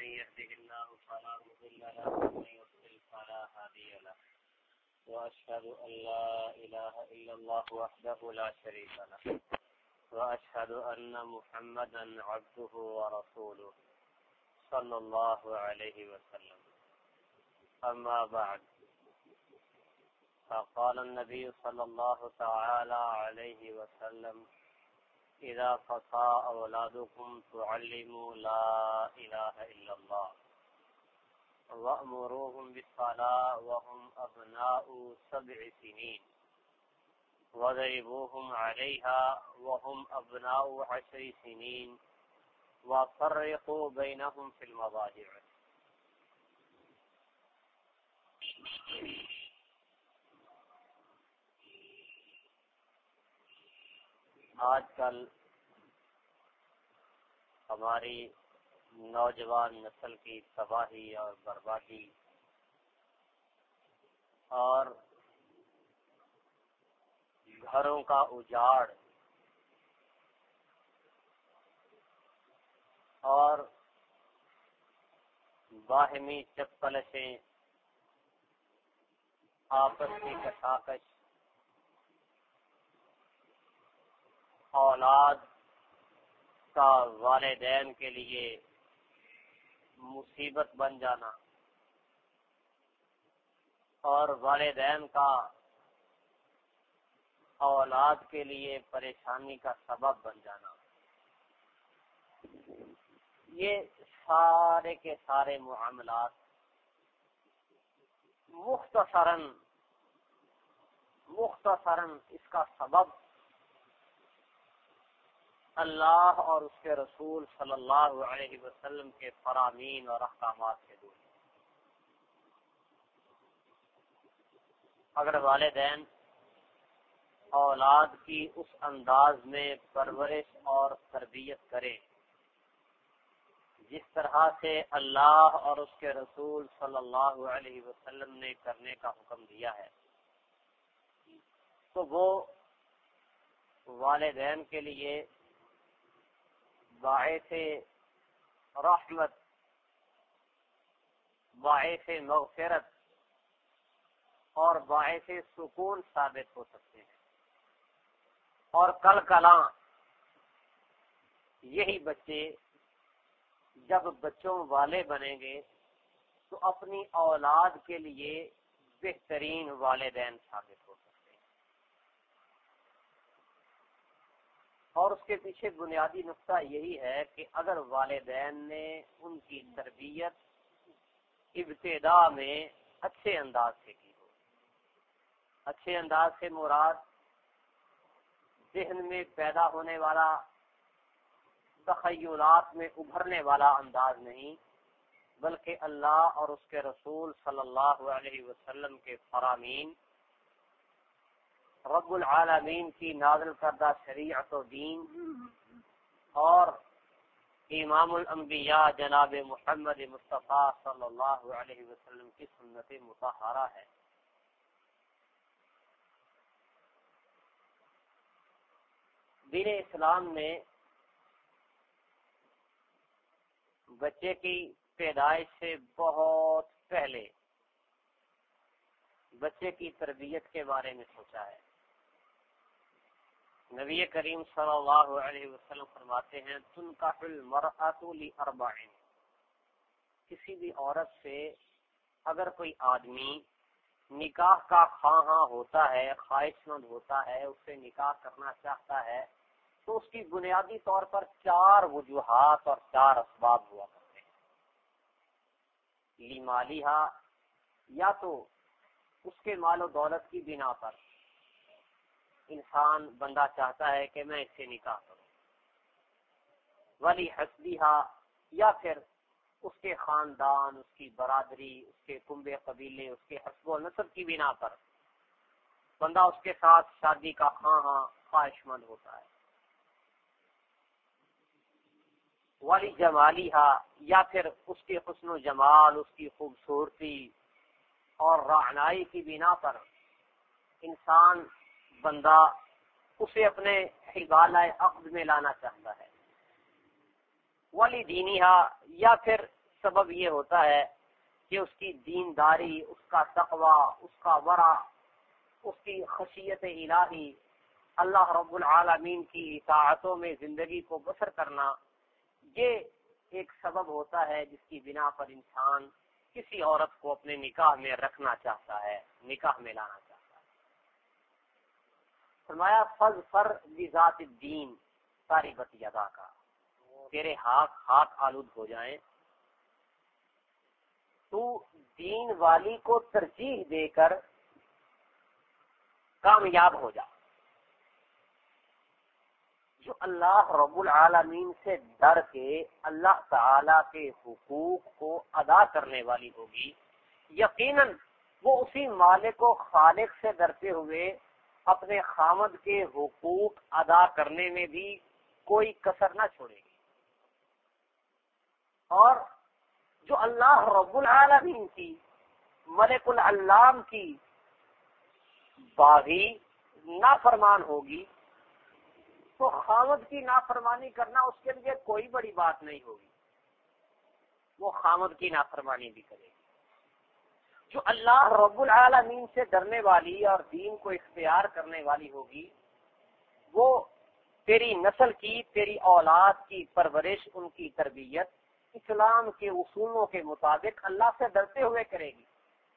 يهده الله فلا مضل له ومن يضلل فلا هادي له وأشهد أن لا إله إلا الله وحده لا شريك له وأشهد أن محمدا عبده ورسوله صلى الله عليه وسلم. أما بعد، فقال النبي صلى الله تعالى عليه وسلم: إذا قصى أولادكم فعلموا لا إله إلا الله وأمروهم بالصلاة وهم أبناء 7 سنين وضربوهم عليها وهم أبناء 10 سنين وفرقوا بينهم في المضاجع. آج کل ہماری نوجوان نسل کی تباہی اور بربادی اور گھروں کا اجاڑ اور باہمی چپلشیں، آپس کی کشاکش، اولاد کا والدین کے لیے مصیبت بن جانا اور والدین کا اولاد کے لیے پریشانی کا سبب بن جانا، یہ سارے کے سارے معاملات مختصراً اس کا سبب اللہ اور اس کے رسول صلی اللہ علیہ وسلم کے فرامین اور احکامات سے دور. اگر والدین اولاد کی اس انداز میں پرورش اور تربیت کرے جس طرح سے اللہ اور اس کے رسول صلی اللہ علیہ وسلم نے کرنے کا حکم دیا ہے، تو وہ والدین کے لیے باعث رحمت، باعث مغفرت اور باعث سکون ثابت ہو سکتے ہیں. اور کل کلاں یہی بچے جب بچوں والے بنیں گے تو اپنی اولاد کے لیے بہترین والدین ثابت ہو سکتے ہیں. اور اس کے پیچھے بنیادی نقطہ یہی ہے کہ اگر والدین نے ان کی تربیت ابتدا میں اچھے انداز سے کی ہو. اچھے انداز سے مراد ذہن میں پیدا ہونے والا، تخیلات میں ابھرنے والا انداز نہیں، بلکہ اللہ اور اس کے رسول صلی اللہ علیہ وسلم کے فرامین، رب العالمین کی نازل کردہ شریعت و دین اور امام الانبیاء جناب محمد مصطفیٰ صلی اللہ علیہ وسلم کی سنت مطہرہ ہے. دین اسلام نے بچے کی پیدائش سے بہت پہلے بچے کی تربیت کے بارے میں سوچا ہے. نبی کریم صلی اللہ علیہ وسلم فرماتے ہیں: تنکح المرأۃ لاربع، کسی بھی عورت سے اگر کوئی آدمی نکاح کا خواہاں ہوتا ہے، خواہش مند ہوتا ہے، اس سے نکاح کرنا چاہتا ہے، تو اس کی بنیادی طور پر 4 وجوہات اور 4 اسباب ہوا کرتے ہیں. لمالہا، یا تو اس کے مال و دولت کی بنا پر انسان بندہ چاہتا ہے کہ میں اس سے نکاح کروں. ولی حسبہا، یا پھر اس کے خاندان، اس کی برادری، اس کے کنبے قبیلے، اس کے حسب و نسب کی بنا پر بندہ اس کے ساتھ شادی کا خواہش مند ہوتا ہے. ولی جمالہا، یا پھر اس کے حسن و جمال، اس کی خوبصورتی اور رعنائی کی بنا پر انسان بندہ اسے اپنے حبالہ عقد میں لانا چاہتا ہے. ولی دینہا، یا پھر سبب یہ ہوتا ہے کہ اس کی دینداری، اس کا تقوی، اس کا ورع، اس کی خشیت الہی، اللہ رب العالمین کی اطاعتوں میں زندگی کو بسر کرنا، یہ ایک سبب ہوتا ہے جس کی بنا پر انسان کسی عورت کو اپنے نکاح میں رکھنا چاہتا ہے، نکاح میں لانا چاہتا ہے۔ فرمایا فظفر بذات الدین تاربت یدا کا، تیرے ہاتھ آلود ہو جائیں، تو دین والی کو ترجیح دے کر کامیاب ہو جا۔ جو اللہ رب العالمین سے ڈر کے اللہ تعالی کے حقوق کو ادا کرنے والی ہوگی، یقیناً وہ اسی مالک و خالق سے ڈرتے ہوئے اپنے خامد کے حقوق ادا کرنے میں بھی کوئی کسر نہ چھوڑے گی، اور جو اللہ رب العالمین کی، ملک العلام کی باغی نافرمان ہوگی تو خامد کی نافرمانی کرنا اس کے لیے کوئی بڑی بات نہیں ہوگی، وہ خامد کی نافرمانی بھی کرے گی۔ جو اللہ رب العالمین سے ڈرنے والی اور دین کو اختیار کرنے والی ہوگی، وہ تیری نسل کی، تیری اولاد کی پرورش، ان کی تربیت اسلام کے اصولوں کے مطابق اللہ سے ڈرتے ہوئے کرے گی،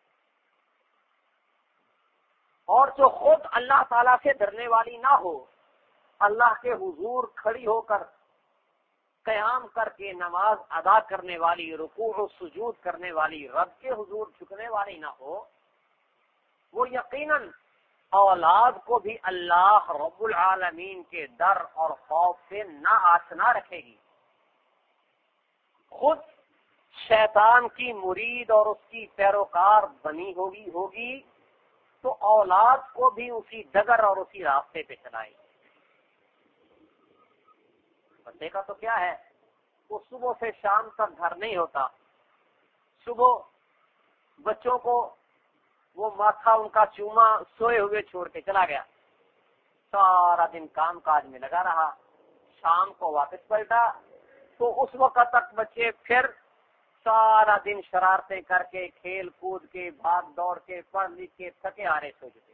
اور جو خود اللہ تعالیٰ سے ڈرنے والی نہ ہو، اللہ کے حضور کھڑی ہو کر قیام کر کے نماز ادا کرنے والی، رکوع و سجود کرنے والی، رب کے حضور جھکنے والی نہ ہو، وہ یقیناً اولاد کو بھی اللہ رب العالمین کے ڈر اور خوف سے نہ آشنا رکھے گی، خود شیطان کی مرید اور اس کی پیروکار بنی ہوگی تو اولاد کو بھی اسی ڈگر اور اسی راستے پہ چلائے گی۔ بندے کا تو کیا ہے، وہ صبح سے شام تک گھر نہیں ہوتا، صبح بچوں کو وہ ماتھا ان کا چوما سوئے ہوئے چھوڑ کے چلا گیا، سارا دن کام کاج میں لگا رہا، شام کو واپس پلٹا تو اس وقت تک بچے پھر سارا دن شرارتیں کر کے، کھیل کود کے، بھاگ دوڑ کے، پڑھ لکھ کے تھکے ہارے سو جاتے۔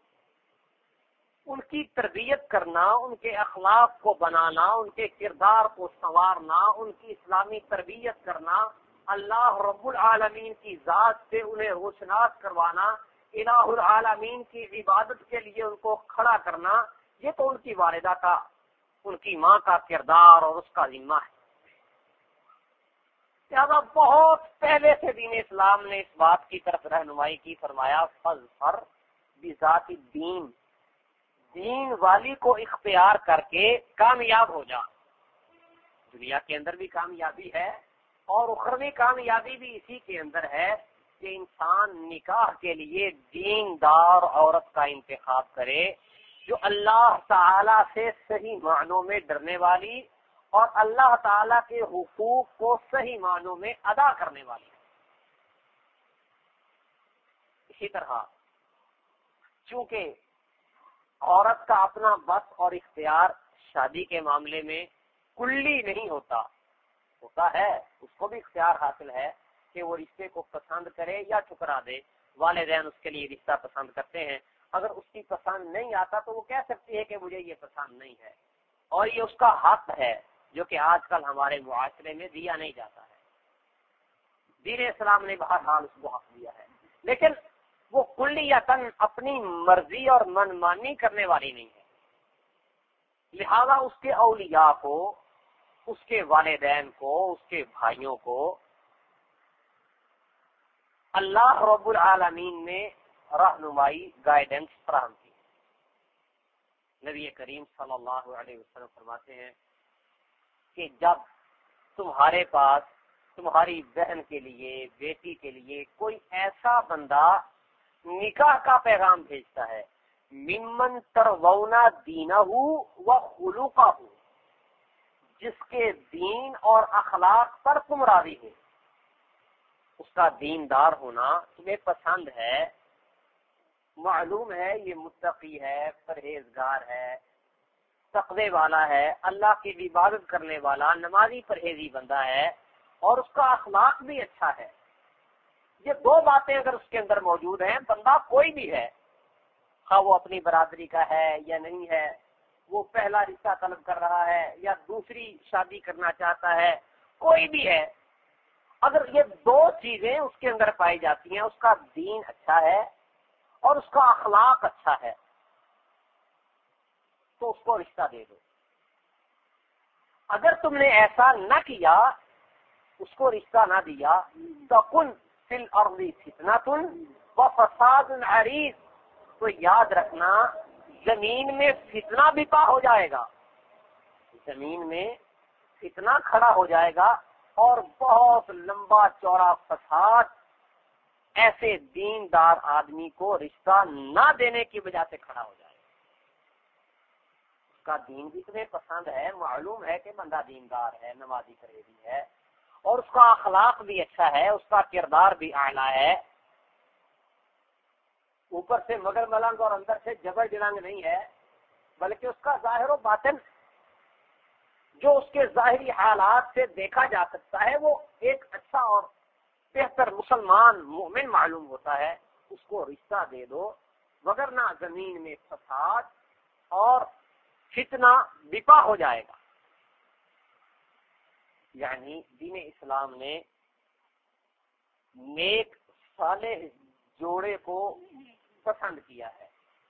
ان کی تربیت کرنا، ان کے اخلاق کو بنانا، ان کے کردار کو سنوارنا، ان کی اسلامی تربیت کرنا، اللہ رب العالمین کی ذات سے انہیں روشناس کروانا، الہ العالمین کی عبادت کے لیے ان کو کھڑا کرنا، یہ تو ان کی والدہ کا، ان کی ماں کا کردار اور اس کا ذمہ ہے۔ لہذا بہت پہلے سے دین اسلام نے اس بات کی طرف رہنمائی کی، فرمایا فظفر بذات الدین، دین والی کو اختیار کر کے کامیاب ہو جا۔ دنیا کے اندر بھی کامیابی ہے اور اخروی کامیابی بھی اسی کے اندر ہے کہ انسان نکاح کے لیے دیندار عورت کا انتخاب کرے، جو اللہ تعالی سے صحیح معنوں میں ڈرنے والی اور اللہ تعالی کے حقوق کو صحیح معنوں میں ادا کرنے والی ہے۔ اسی طرح چونکہ عورت کا اپنا بس اور اختیار شادی کے معاملے میں کلی نہیں ہوتا ہے، اس کو بھی اختیار حاصل ہے کہ وہ رشتے کو پسند کرے یا ٹھکرا دے۔ والدین اس کے لیے رشتہ پسند کرتے ہیں، اگر اس کی پسند نہیں آتا تو وہ کہہ سکتی ہے کہ مجھے یہ پسند نہیں ہے، اور یہ اس کا حق ہے جو کہ آج کل ہمارے معاشرے میں دیا نہیں جاتا ہے۔ دین اسلام نے بہرحال اس کو حق دیا ہے، لیکن وہ کلیتاً اپنی مرضی اور منمانی کرنے والی نہیں ہے، لہذا اس کے اولیاء کو، اس کے والدین کو، اس کے بھائیوں کو اللہ رب العالمین نے رہنمائی، گائیڈنس فراہم کی۔ نبی کریم صلی اللہ علیہ وسلم فرماتے ہیں کہ جب تمہارے پاس تمہاری بہن کے لیے، بیٹی کے لیے کوئی ایسا بندہ نکاح کا پیغام بھیجتا ہے، ممن ترضون دینہ و خلقہ، جس کے دین اور اخلاق پر تم راضی ہو، اس کا دیندار ہونا تمہیں پسند ہے، معلوم ہے یہ متقی ہے، پرہیزگار ہے، تقوی والا ہے، اللہ کی عبادت کرنے والا، نمازی پرہیزی بندہ ہے، اور اس کا اخلاق بھی اچھا ہے. یہ دو باتیں اگر اس کے اندر موجود ہیں، بندہ کوئی بھی ہے، خواہ وہ اپنی برادری کا ہے یا نہیں ہے، وہ پہلا رشتہ طلب کر رہا ہے یا دوسری شادی کرنا چاہتا ہے، کوئی بھی ہے، اگر یہ دو چیزیں اس کے اندر پائی جاتی ہیں، اس کا دین اچھا ہے اور اس کا اخلاق اچھا ہے، تو اس کو رشتہ دے دو. اگر تم نے ایسا نہ کیا، اس کو رشتہ نہ دیا، تَكُنْ فِي الْأَرْضِ فِتْنَةٌ وَفَسَادٌ عَرِيضٌ، تو یاد رکھنا زمین میں فتنہ برپا ہو جائے گا، زمین میں فتنہ کھڑا ہو جائے گا اور بہت لمبا چوڑا فساد ایسے دیندار آدمی کو رشتہ نہ دینے کی وجہ سے کھڑا ہو جائے گا. اس کا دین بھی تمہیں پسند ہے، معلوم ہے کہ بندہ دیندار ہے، نمازی قریبی ہے، اور اس کا اخلاق بھی اچھا ہے، اس کا کردار بھی اعلیٰ ہے، اوپر سے مگر ملنگ اور اندر سے جبر جلنگ نہیں ہے، بلکہ اس کا ظاہر و باطن جو اس کے ظاہری حالات سے دیکھا جا سکتا ہے وہ ایک اچھا اور بہتر مسلمان مومن معلوم ہوتا ہے، اس کو رشتہ دے دو، وگرنہ زمین میں فساد اور فتنہ برپا ہو جائے گا. یعنی دین اسلام نے نیک صالح جوڑے کو پسند کیا ہے.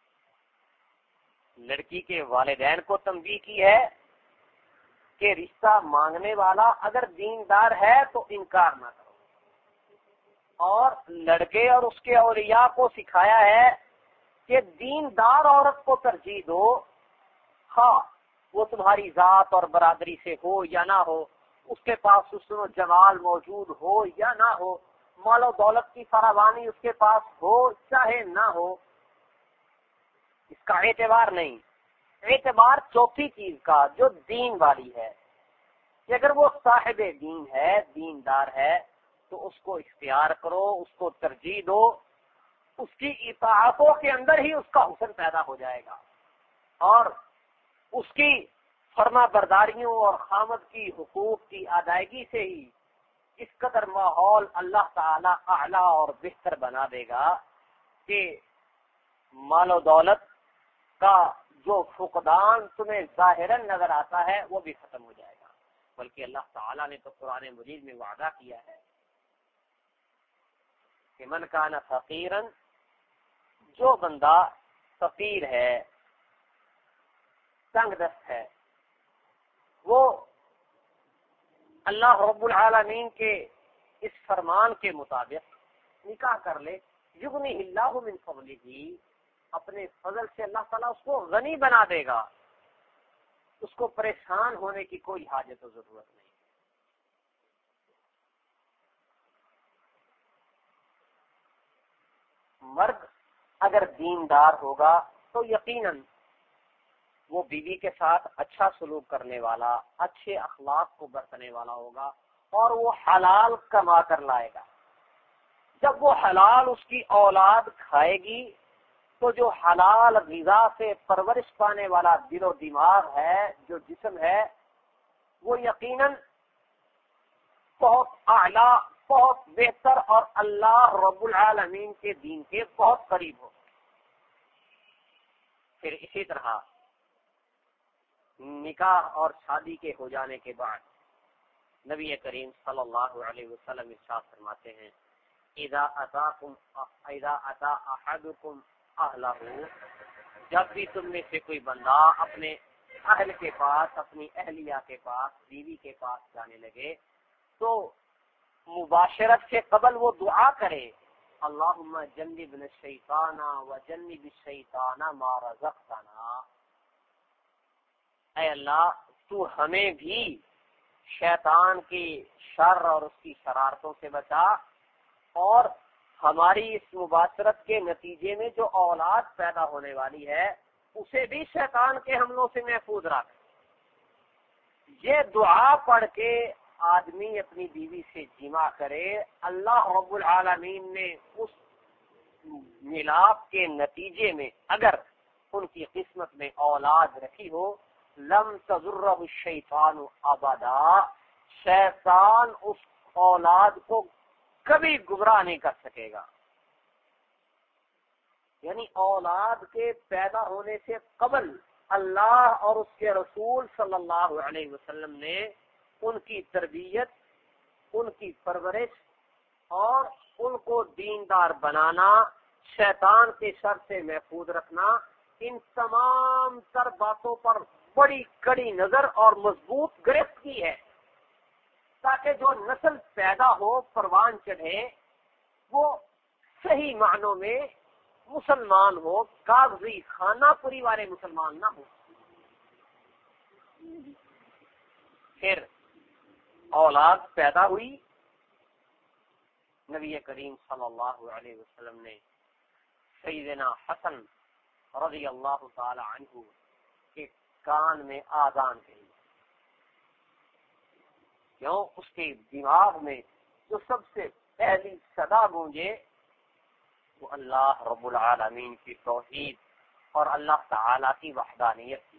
لڑکی کے والدین کو تنبیہ کی ہے کہ رشتہ مانگنے والا اگر دیندار ہے تو انکار نہ کرو، اور لڑکے اور اس کے اولیاء کو سکھایا ہے کہ دیندار عورت کو ترجیح دو، ہاں وہ تمہاری ذات اور برادری سے ہو یا نہ ہو، اس کے پاس حسن و جمال موجود ہو یا نہ ہو، مال و دولت کی فراوانی اس کے پاس ہو چاہے نہ ہو، اس کا اعتبار نہیں. اعتبار چوتھی چیز کا جو دین والی ہے، کہ اگر وہ صاحب دین ہے، دیندار ہے، تو اس کو اختیار کرو، اس کو ترجیح دو، اس کی اطاعتوں کے اندر ہی اس کا حسن پیدا ہو جائے گا، اور اس کی فرما برداریوں اور خامد کی حقوق کی ادائیگی سے ہی اس قدر ماحول اللہ تعالی اعلیٰ اور بہتر بنا دے گا کہ مال و دولت کا جو فقدان تمہیں ظاہراً نظر آتا ہے وہ بھی ختم ہو جائے گا. بلکہ اللہ تعالیٰ نے تو قرآن مجید میں وعدہ کیا ہے کہ من کان فقیرا، جو بندہ فقیر ہے، تنگ دست ہے، وہ اللہ رب العالمین کے اس فرمان کے مطابق نکاح کر لے، یغنی اللہ من فضلہ، اپنے فضل سے اللہ تعالیٰ اس کو غنی بنا دے گا، اس کو پریشان ہونے کی کوئی حاجت و ضرورت نہیں. مرد اگر دیندار ہوگا تو یقیناً وہ بیوی کے ساتھ اچھا سلوک کرنے والا، اچھے اخلاق کو برتنے والا ہوگا، اور وہ حلال کما کر لائے گا. جب وہ حلال اس کی اولاد کھائے گی تو جو حلال غذا سے پرورش پانے والا دل و دماغ ہے، جو جسم ہے، وہ یقیناً بہت اعلیٰ، بہت بہتر اور اللہ رب العالمین کے دین کے بہت قریب ہو. پھر اسی طرح نکاح اور شادی کے ہو جانے کے بعد نبی کریم صلی اللہ علیہ وسلم ارشاد فرماتے ہیں اذا اتا احدکم اہلہ، جب بھی تم میں سے کوئی بندہ اپنے اہل کے پاس، اپنی اہلیہ کے پاس، بیوی کے پاس جانے لگے تو مباشرت سے قبل وہ دعا کرے اللہم جنبنا الشیطان وجنب الشیطان ما رزقتنا، اے اللہ تو ہمیں بھی شیطان کی شر اور اس کی شرارتوں سے بچا، اور ہماری اس مباشرت کے نتیجے میں جو اولاد پیدا ہونے والی ہے اسے بھی شیطان کے حملوں سے محفوظ رکھ. یہ دعا پڑھ کے آدمی اپنی بیوی سے جمع کرے، اللہ رب العالمین نے اس ملاپ کے نتیجے میں اگر ان کی قسمت میں اولاد رکھی ہو، لم تضرہ الشیطان ابدا، شیطان اس اولاد کو کبھی گمراہ نہیں کر سکے گا. یعنی اولاد کے پیدا ہونے سے قبل اللہ اور اس کے رسول صلی اللہ علیہ وسلم نے ان کی تربیت، ان کی پرورش اور ان کو دیندار بنانا، شیطان کے شر سے محفوظ رکھنا، ان تمام تر باتوں پر بڑی کڑی نظر اور مضبوط گرفت کی ہے، تاکہ جو نسل پیدا ہو، پروان چڑھے، وہ صحیح معنوں میں مسلمان ہو، کاغذی خانہ پوری والے مسلمان نہ ہو. پھر اولاد پیدا ہوئی. نبی کریم صلی اللہ علیہ وسلم نے سیدنا حسن رضی اللہ تعالی عنہ کے کان میں آذان کہی. کیوں؟ اس کے دماغ میں جو سب سے پہلی صدا گونجے وہ اللہ رب العالمین کی توحید اور اللہ تعالی کی وحدانیت کی.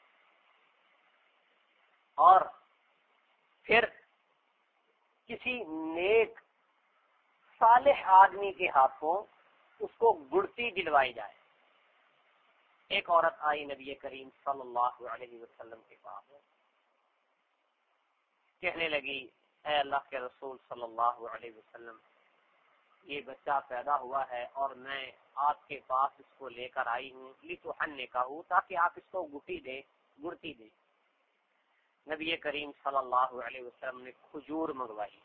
اور پھر کسی نیک صالح آدمی کے ہاتھوں اس کو گڑتی دلوائی جائے. ایک عورت آئی نبی کریم صلی اللہ علیہ وسلم کے پاس، کہنے لگی اے اللہ کے رسول صلی اللہ علیہ وسلم، یہ بچہ پیدا ہوا ہے اور میں آپ کے پاس اس کو لے کر آئی ہوں لتحنکہ، تاکہ آپ اس کو گڑتی دیں. نبی کریم صلی اللہ علیہ وسلم نے کھجور منگوائی،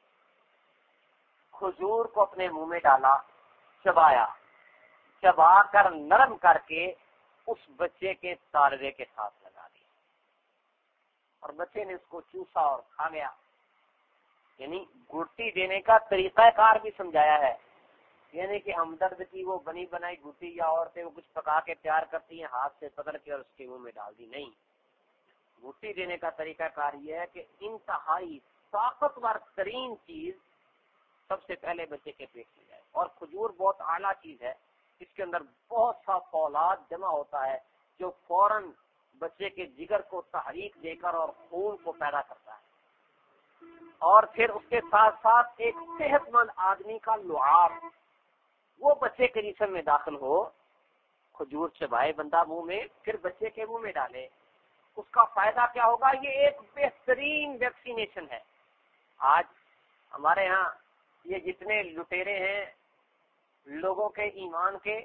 کھجور کو اپنے منہ میں ڈالا، چبایا، چبا کر نرم کر کے اس بچے کے تالوے کے ساتھ لگا دی اور بچے نے اس کو چوسا اور کھا گیا. یعنی گڑتی دینے کا طریقہ کار بھی سمجھایا ہے. یعنی کہ ہمدرد کی وہ بنی بنائی گٹی یا عورتیں وہ کچھ پکا کے تیار کرتی ہیں، ہاتھ سے پکڑ کے اور اس کے منہ میں ڈال دی، نہیں. گٹی دینے کا طریقہ کار یہ ہے کہ انتہائی طاقتور ترین چیز سب سے پہلے بچے کے پیٹ میں جائے. اور کھجور بہت اعلیٰ چیز ہے، اس کے اندر بہت سا فولاد جمع ہوتا ہے جو فوراً بچے کے جگر کو تحریک دے کر اور خون کو پیدا کرتا ہے. اور پھر اس کے ساتھ ساتھ ایک صحت مند آدمی کا لعاب وہ بچے کے جسم میں داخل ہو. کھجور چبائے بندہ منہ میں، پھر بچے کے منہ میں ڈالے، اس کا فائدہ کیا ہوگا؟ یہ ایک بہترین ویکسینیشن ہے. آج ہمارے ہاں یہ جتنے لٹیرے ہیں لوگوں کے ایمان کے،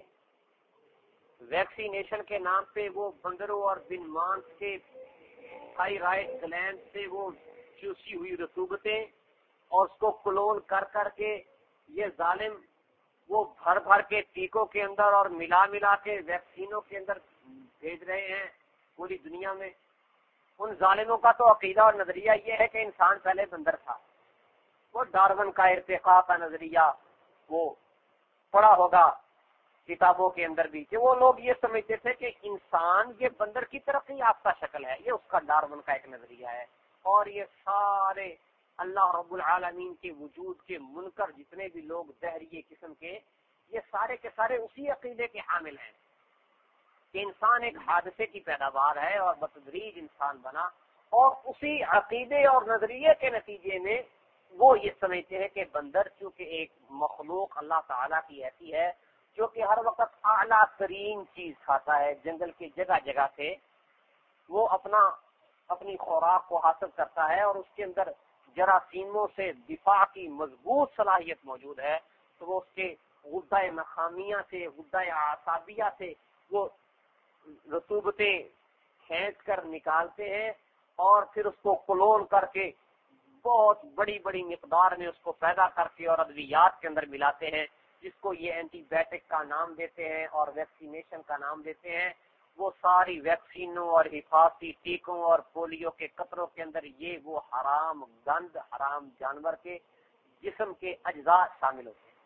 ویکسینیشن کے نام پہ وہ بندروں اور بن مانس کے تھائرائڈ گلینڈ سے وہ چوسی ہوئی رطوبتیں اور اس کو کلون کر کر کے یہ ظالم وہ بھر بھر کے ٹیکوں کے اندر اور ملا ملا کے ویکسینوں کے اندر بھیج رہے ہیں پوری دنیا میں. ان ظالموں کا تو عقیدہ اور نظریہ یہ ہے کہ انسان پہلے بندر تھا. وہ ڈارون کا ارتقاء کا نظریہ وہ پڑا ہوگا کتابوں کے اندر بھی، کہ وہ لوگ یہ سمجھتے تھے کہ انسان یہ بندر کی ترقی یافتہ شکل ہے. یہ اس کا ڈارون کا ایک نظریہ ہے. اور یہ سارے اللہ رب العالمین کے وجود کے منکر جتنے بھی لوگ دہریے قسم کے، یہ سارے کے سارے اسی عقیدے کے حامل ہیں کہ انسان ایک حادثے کی پیداوار ہے اور بتدریج انسان بنا. اور اسی عقیدے اور نظریے کے نتیجے میں وہ یہ سمجھتے ہیں کہ بندر چونکہ ایک مخلوق اللہ تعالیٰ کی ایسی ہے جو کہ ہر وقت اعلیٰ ترین چیز کھاتا ہے، جنگل کی جگہ جگہ سے وہ اپنی خوراک کو حاصل کرتا ہے اور اس کے اندر جراثیموں سے دفاع کی مضبوط صلاحیت موجود ہے، تو وہ اس کے غدہ نخامیہ سے، غدہ اعصابیہ سے وہ رطوبتیں کھینچ کر نکالتے ہیں اور پھر اس کو کلون کر کے بہت بڑی بڑی مقدار میں اس کو پیدا کر کے اور ادویات کے اندر ملاتے ہیں، جس کو یہ اینٹی بائیوٹک کا نام دیتے ہیں اور ویکسینیشن کا نام دیتے ہیں. وہ ساری ویکسینوں اور حفاظتی ٹیکوں اور پولیو کے قطروں کے اندر یہ وہ حرام گند، حرام جانور کے جسم کے اجزاء شامل ہوتے ہیں.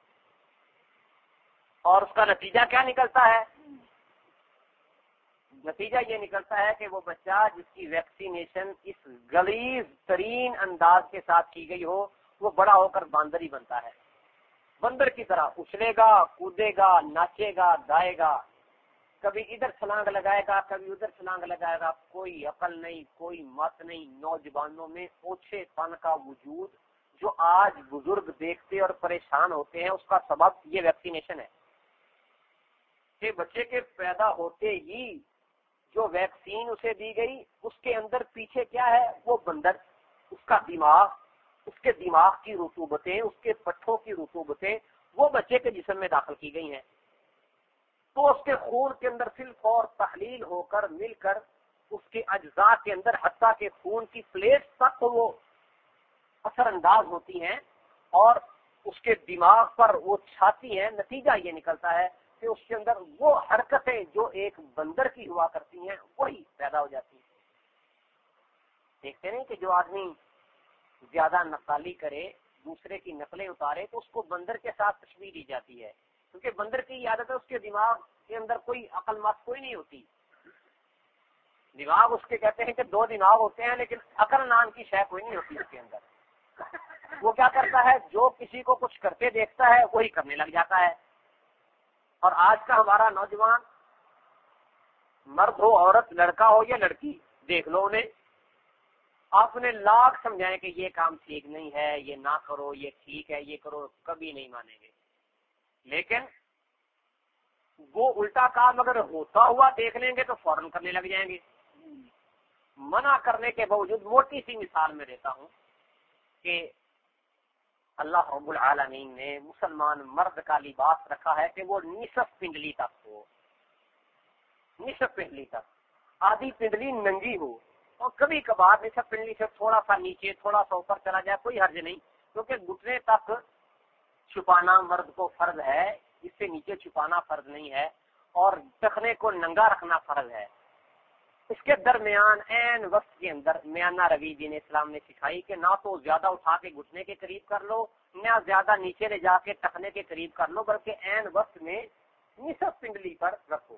اور اس کا نتیجہ کیا نکلتا ہے؟ نتیجہ یہ نکلتا ہے کہ وہ بچہ جس کی ویکسینیشن اس غلیظ ترین انداز کے ساتھ کی گئی ہو، وہ بڑا ہو کر باندر ہی بنتا ہے. بندر کی طرح اچھلے گا، کودے گا، ناچے گا، گائے گا، کبھی ادھر چھلانگ لگائے گا، کبھی ادھر چھلانگ لگائے گا. کوئی عقل نہیں، کوئی مت نہیں. نوجوانوں میں اوچھے پن کا وجود جو آج بزرگ دیکھتے اور پریشان ہوتے ہیں اس کا سبب یہ ویکسینیشن ہے کہ بچے کے پیدا ہوتے ہی جو ویکسین اسے دی گئی اس کے اندر پیچھے کیا ہے، وہ بندر، اس کا دماغ، اس کے دماغ کی رطوبتیں، اس کے پٹھوں کی رطوبتیں وہ بچے کے جسم میں داخل کی گئی ہیں، تو اس کے خون کے اندر فی الفور تحلیل ہو کر مل کر اس کے اجزاء کے اندر حتیٰ کہ خون کی پلیٹ تک وہ اثر انداز ہوتی ہیں اور اس کے دماغ پر وہ چھاتی ہیں۔ نتیجہ یہ نکلتا ہے کہ اس کے اندر وہ حرکتیں جو ایک بندر کی ہوا کرتی ہیں وہی پیدا ہو جاتی ہیں۔ دیکھتے نہیں کہ جو آدمی زیادہ نقالی کرے، دوسرے کی نقلیں اتارے، تو اس کو بندر کے ساتھ تشبیہ دی جاتی ہے، کیونکہ بندر کی عادت ہے اس کے دماغ کے اندر کوئی عقل مت کوئی نہیں ہوتی۔ دماغ اس کے کہتے ہیں کہ دو دماغ ہوتے ہیں لیکن عقل نام کی شے کوئی نہیں ہوتی اس کے اندر۔ وہ کیا کرتا ہے، جو کسی کو کچھ کرتے دیکھتا ہے وہی کرنے لگ جاتا ہے۔ اور آج کا ہمارا نوجوان، مرد ہو عورت، لڑکا ہو یا لڑکی، دیکھ لو انہیں، آپ انہیں لاکھ سمجھائیں کہ یہ کام ٹھیک نہیں ہے، یہ نہ کرو، یہ ٹھیک ہے، یہ کرو، کبھی نہیں مانیں گے۔ لیکن وہ الٹا کام اگر ہوتا ہوا دیکھ لیں گے تو فوراً کرنے لگ جائیں گے۔ منع کرنے کے باوجود موٹی سی مثال میں دیتا ہوں کہ اللہ رب العالمین نے مسلمان مرد کا لباس رکھا ہے کہ وہ نصف پنڈلی تک ہو، نصف پنڈلی تک، آدھی پنڈلی ننگی ہو، اور کبھی کبھار نصف پنڈلی سے تھوڑا سا نیچے تھوڑا سا اوپر چلا جائے، کوئی حرج نہیں، کیونکہ گھٹنے تک چھپانا مرد کو فرض ہے، اس سے نیچے چھپانا فرض نہیں ہے، اور ٹخنے کو ننگا رکھنا فرض ہے۔ اس کے درمیان عین وقت کے اندر میانہ روی دین اسلام نے سکھائی کہ نہ تو زیادہ اٹھا کے گھٹنے کے قریب کر لو، نہ زیادہ نیچے لے جا کے ٹخنے کے قریب کر لو، بلکہ عین وقت میں نصف پنڈلی پر رکھو۔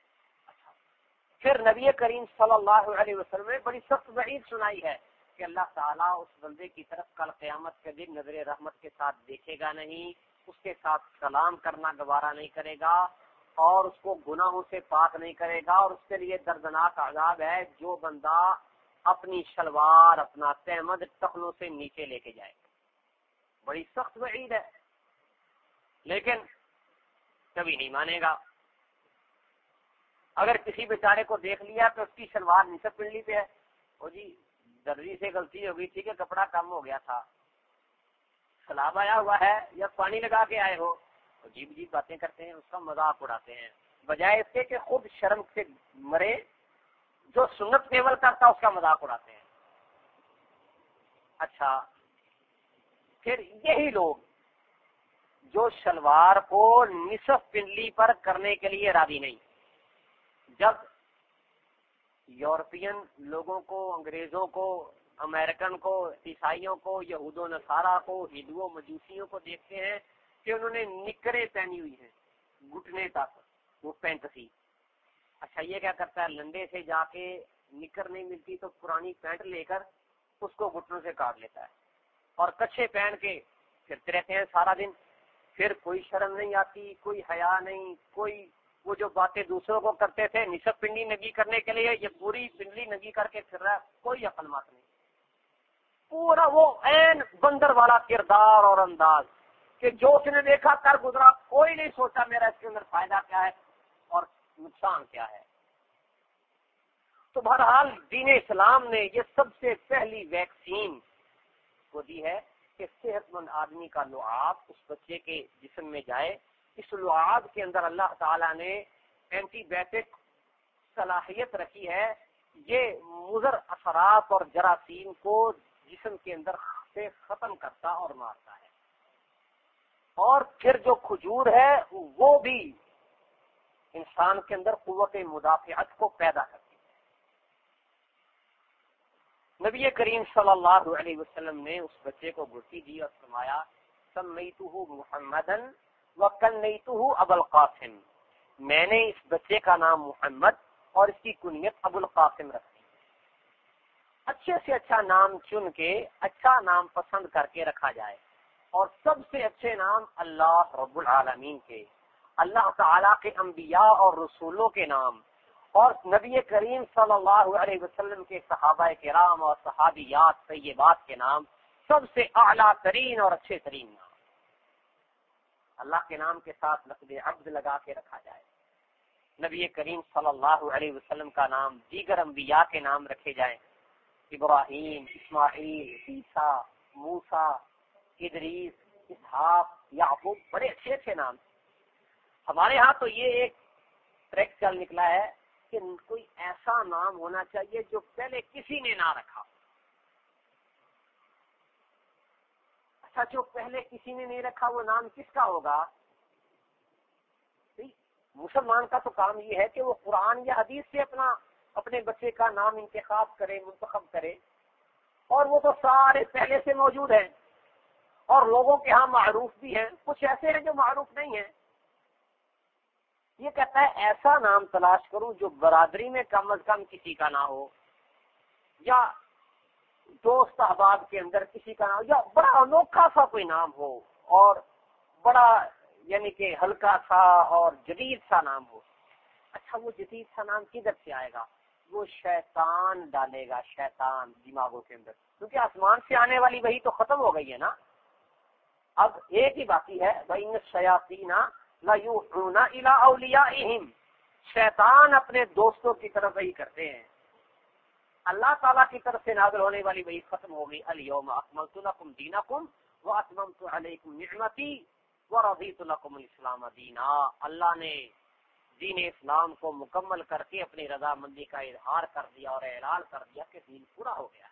پھر نبی کریم صلی اللہ علیہ وسلم نے بڑی سخت وعید سنائی ہے کہ اللہ تعالیٰ اس بندے کی طرف کل قیامت کے دن نظر رحمت کے ساتھ دیکھے گا نہیں، اس کے ساتھ سلام کرنا گوارا نہیں کرے گا، اور اس کو گناہوں سے پاک نہیں کرے گا، اور اس کے لیے دردناک عذاب ہے جو بندہ اپنی شلوار، اپنا تہمد ٹخنوں سے نیچے لے کے جائے۔ بڑی سخت وعید ہے، لیکن کبھی نہیں مانے گا۔ اگر کسی بیچارے کو دیکھ لیا کہ اس کی شلوار نصف پنڈلی پہ ہے، او جی درزی سے غلطی ہو گئی تھی کہ کپڑا کم ہو گیا تھا، سلاب آیا ہوا ہے یا پانی لگا کے آئے ہو، عجیب عجیب باتیں کرتے ہیں، اس کا مذاق اڑاتے ہیں، بجائے اس کے کہ خود شرم سے مرے۔ جو سنت کیول کرتا اس کا مذاق اڑاتے ہیں۔ اچھا، پھر یہی لوگ جو شلوار کو نصف پنڈلی پر کرنے کے لیے راضی نہیں، جب یورپین لوگوں کو، انگریزوں کو، امریکن کو، عیسائیوں کو، یہود و نصارہ کو، ہندوؤں مجوسیوں کو دیکھتے ہیں کہ انہوں نے نکریں پہنی ہوئی ہیں گھٹنے تک، وہ پینٹ سی، اچھا یہ کیا کرتا ہے، لنڈے سے جا کے نکر نہیں ملتی تو پرانی پینٹ لے کر اس کو گھٹنوں سے کاٹ لیتا ہے، اور کچھے پہن کے پھرتے رہتے ہیں سارا دن۔ پھر کوئی شرم نہیں آتی، کوئی حیا نہیں، کوئی وہ جو باتیں دوسروں کو کرتے تھے نصف پنڈلی نگی کرنے کے لیے، یہ پوری پنڈلی نگی کر کے پھر رہا ہے، کوئی عقل مت نہیں۔ پورا وہ عین بندر والا کردار اور انداز کہ جو اس نے دیکھا کر گزرا، کوئی نہیں سوچا میرا اس کے اندر فائدہ کیا ہے اور نقصان کیا ہے۔ تو بہرحال دین اسلام نے یہ سب سے پہلی ویکسین کو دی ہے کہ صحت مند آدمی کا لعاب اس بچے کے جسم میں جائے۔ اس لعاب کے اندر اللہ تعالیٰ نے اینٹی بائیوٹک صلاحیت رکھی ہے، یہ مضر اثرات اور جراثیم کو جسم کے اندر سے ختم کرتا اور مارتا ہے۔ اور پھر جو کھجور ہے وہ بھی انسان کے اندر قوت مدافعت کو پیدا کرتی ہے۔ نبی کریم صلی اللہ علیہ وسلم نے اس بچے کو گھٹی دی اور فرمایا سمیتہ محمدن وکنیتہ ابو القاسم، میں نے اس بچے کا نام محمد اور اس کی کنیت ابو القاسم رکھی۔ اچھے سے اچھا نام چن کے، اچھا نام پسند کر کے رکھا جائے، اور سب سے اچھے نام اللہ رب العالمین کے، اللہ تعالیٰ کے انبیاء اور رسولوں کے نام، اور نبی کریم صلی اللہ علیہ وسلم کے صحابہ کرام اور صحابیات طیبات کے نام، سب سے اعلیٰ ترین اور اچھے ترین نام اللہ کے نام کے ساتھ لفظ عبد لگا کے رکھا جائے. نبی کریم صلی اللہ علیہ وسلم کا نام دیگر انبیاء کے نام رکھے جائیں. ابراہیم، اسماعیل، عیسیٰ، موسیٰ، ادریس، اسحاق، یعقوب، بڑے اچھے اچھے نام. ہمارے ہاں تو یہ ایک ٹریک چل نکلا ہے کہ کوئی ایسا نام ہونا چاہیے جو پہلے کسی نے نہ رکھا. اچھا، جو پہلے کسی نے نہیں رکھا وہ نام کس کا ہوگا؟ مسلمان کا تو کام یہ ہے کہ وہ قرآن یا حدیث سے اپنے بچے کا نام انتخاب کرے، منتخب کرے، اور وہ تو سارے پہلے سے موجود ہیں اور لوگوں کے ہاں معروف بھی ہیں. کچھ ایسے ہیں جو معروف نہیں ہیں. یہ کہتا ہے ایسا نام تلاش کروں جو برادری میں کم از کم کسی کا نہ ہو، یا دوست احباب کے اندر کسی کا نام ہو، یا بڑا انوکھا سا کوئی نام ہو اور بڑا یعنی کہ ہلکا سا اور جدید سا نام ہو. اچھا، وہ جدید سا نام کدھر سے آئے گا؟ وہ شیطان ڈالے گا، شیطان دماغوں کے اندر، کیونکہ آسمان سے آنے والی وہی تو ختم ہو گئی ہے نا. اب ایک ہی باقی ہے، وَإِنَّ الشَّيَاطِينَ لَيُوحُونَ إِلَىٰ أَوْلِيَائِهِمْ. شیطان اپنے دوستوں کی طرف وہی کرتے ہیں. اللہ تعالیٰ کی طرف سے نازل ہونے والی وہی ختم ہو گئی. الْيَوْمَ أَكْمَلْتُ لَكُمْ دِينَكُمْ وَأَتْمَمْتُ عَلَيْكُمْ نِعْمَتِي وَرَضِيتُ لَكُمُ الْإِسْلَامَ دِينًا. اللہ نے دین اسلام کو مکمل کر کے اپنی رضامندی کا اظہار کر دیا اور اعلان کر دیا کہ دین پورا ہو گیا ہے.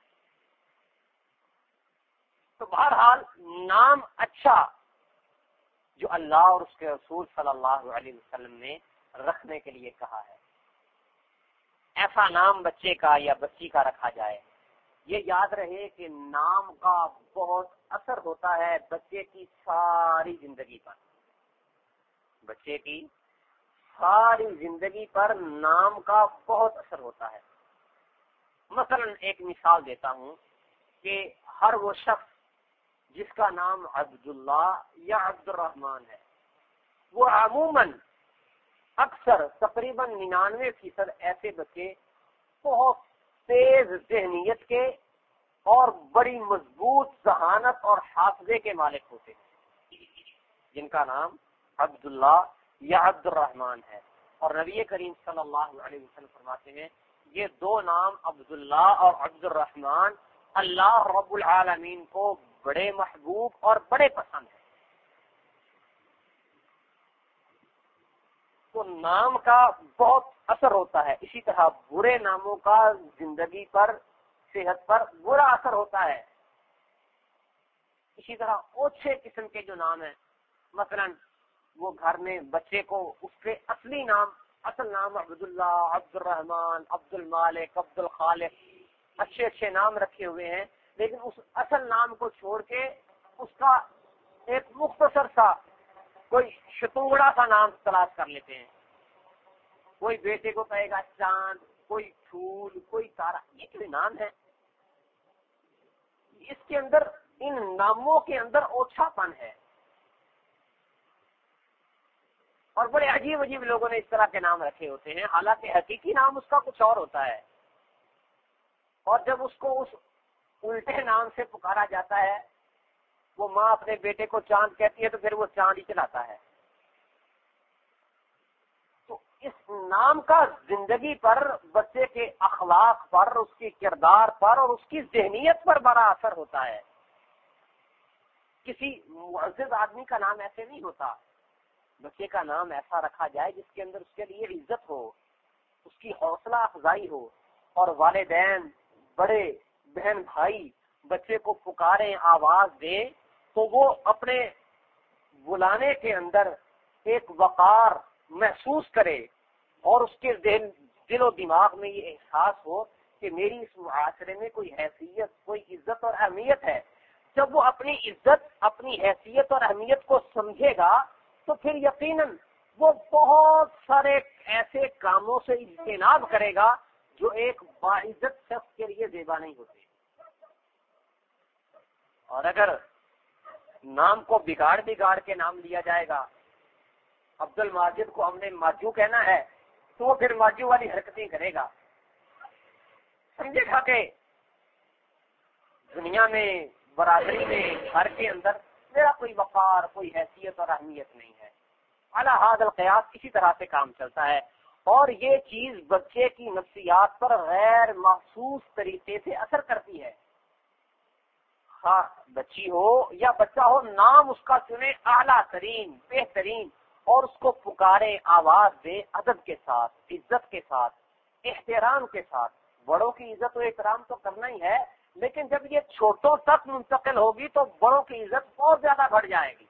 تو بہرحال نام اچھا جو اللہ اور اس کے رسول صلی اللہ علیہ وسلم نے رکھنے کے لیے کہا ہے، ایسا نام بچے کا یا بچی کا رکھا جائے. یہ یاد رہے کہ نام کا بہت اثر ہوتا ہے بچے کی ساری زندگی پر. بچے کی ساری زندگی پر نام کا بہت اثر ہوتا ہے. مثلا ایک مثال دیتا ہوں کہ ہر وہ شخص جس کا نام عبداللہ یا عبد الرحمن ہے، وہ عموماً اکثر تقریباً 99% ایسے بچے بہت تیز ذہنیت کے اور بڑی مضبوط ذہانت اور حافظے کے مالک ہوتے ہیں جن کا نام عبداللہ یا عبد الرحمن ہے. اور نبی کریم صلی اللہ علیہ وسلم فرماتے ہیں یہ دو نام عبداللہ اور عبد الرحمن اللہ رب العالمین کو بڑے محبوب اور بڑے پسند ہیں. تو نام کا بہت اثر ہوتا ہے. اسی طرح برے ناموں کا زندگی پر، صحت پر برا اثر ہوتا ہے. اسی طرح اوچھے قسم کے جو نام ہیں، مثلا وہ گھر میں بچے کو اس کے اصل نام عبداللہ، عبد الرحمن، عبد المالک، عبد الخالق، اچھے اچھے نام رکھے ہوئے ہیں، لیکن اس اصل نام کو چھوڑ کے اس کا ایک مختصر سا کوئی شتونگڑا سا نام تلاش کر لیتے ہیں. کوئی بیٹے کو کہے گا چاند، کوئی پھول، کوئی تارا. یہ کوئی نام ہے؟ اس کے اندر، ان ناموں کے اندر اوچھا پن ہے. اور بڑے عجیب عجیب لوگوں نے اس طرح کے نام رکھے ہوتے ہیں، حالانکہ حقیقی نام اس کا کچھ اور ہوتا ہے. اور جب اس کو اس الٹے نام سے پکارا جاتا ہے، وہ ماں اپنے بیٹے کو چاند کہتی ہے تو پھر وہ چاند ہی چلاتا ہے. تو اس نام کا زندگی پر، بچے کے اخلاق پر، اس کی کردار پر اور اس کی ذہنیت پر بڑا اثر ہوتا ہے. کسی معزز آدمی کا نام ایسے نہیں ہوتا. بچے کا نام ایسا رکھا جائے جس کے اندر اس کے لیے عزت ہو، اس کی حوصلہ افزائی ہو، اور والدین، بڑے بہن بھائی بچے کو پکاریں، آواز دیں تو وہ اپنے بلانے کے اندر ایک وقار محسوس کرے اور اس کے دل و دماغ میں یہ احساس ہو کہ میری اس معاشرے میں کوئی حیثیت، کوئی عزت اور اہمیت ہے. جب وہ اپنی عزت، اپنی حیثیت اور اہمیت کو سمجھے گا تو پھر یقیناً وہ بہت سارے ایسے کاموں سے اجتناب کرے گا جو ایک باعزت شخص کے لیے زیبا نہیں ہوتے. اور اگر نام کو بگاڑ کے نام لیا جائے گا، عبد الماجد کو ہم نے ماجو کہنا ہے تو وہ پھر ماجو والی حرکتیں کرے گا. سمجھے گا کہ دنیا میں برادری میں گھر کے اندر میرا کوئی وقار، کوئی حیثیت اور اہمیت نہیں ہے. علی ھذا القیاس اسی طرح سے کام چلتا ہے، اور یہ چیز بچے کی نفسیات پر غیر محسوس طریقے سے اثر کرتی ہے. ہاں بچی ہو یا بچہ ہو، نام اس کا چنے اعلیٰ ترین بہترین، اور اس کو پکارے، آواز دے ادب کے ساتھ، عزت کے ساتھ، احترام کے ساتھ. بڑوں کی عزت و احترام تو کرنا ہی ہے، لیکن جب یہ چھوٹوں تک منتقل ہوگی تو بڑوں کی عزت بہت زیادہ بڑھ جائے گی.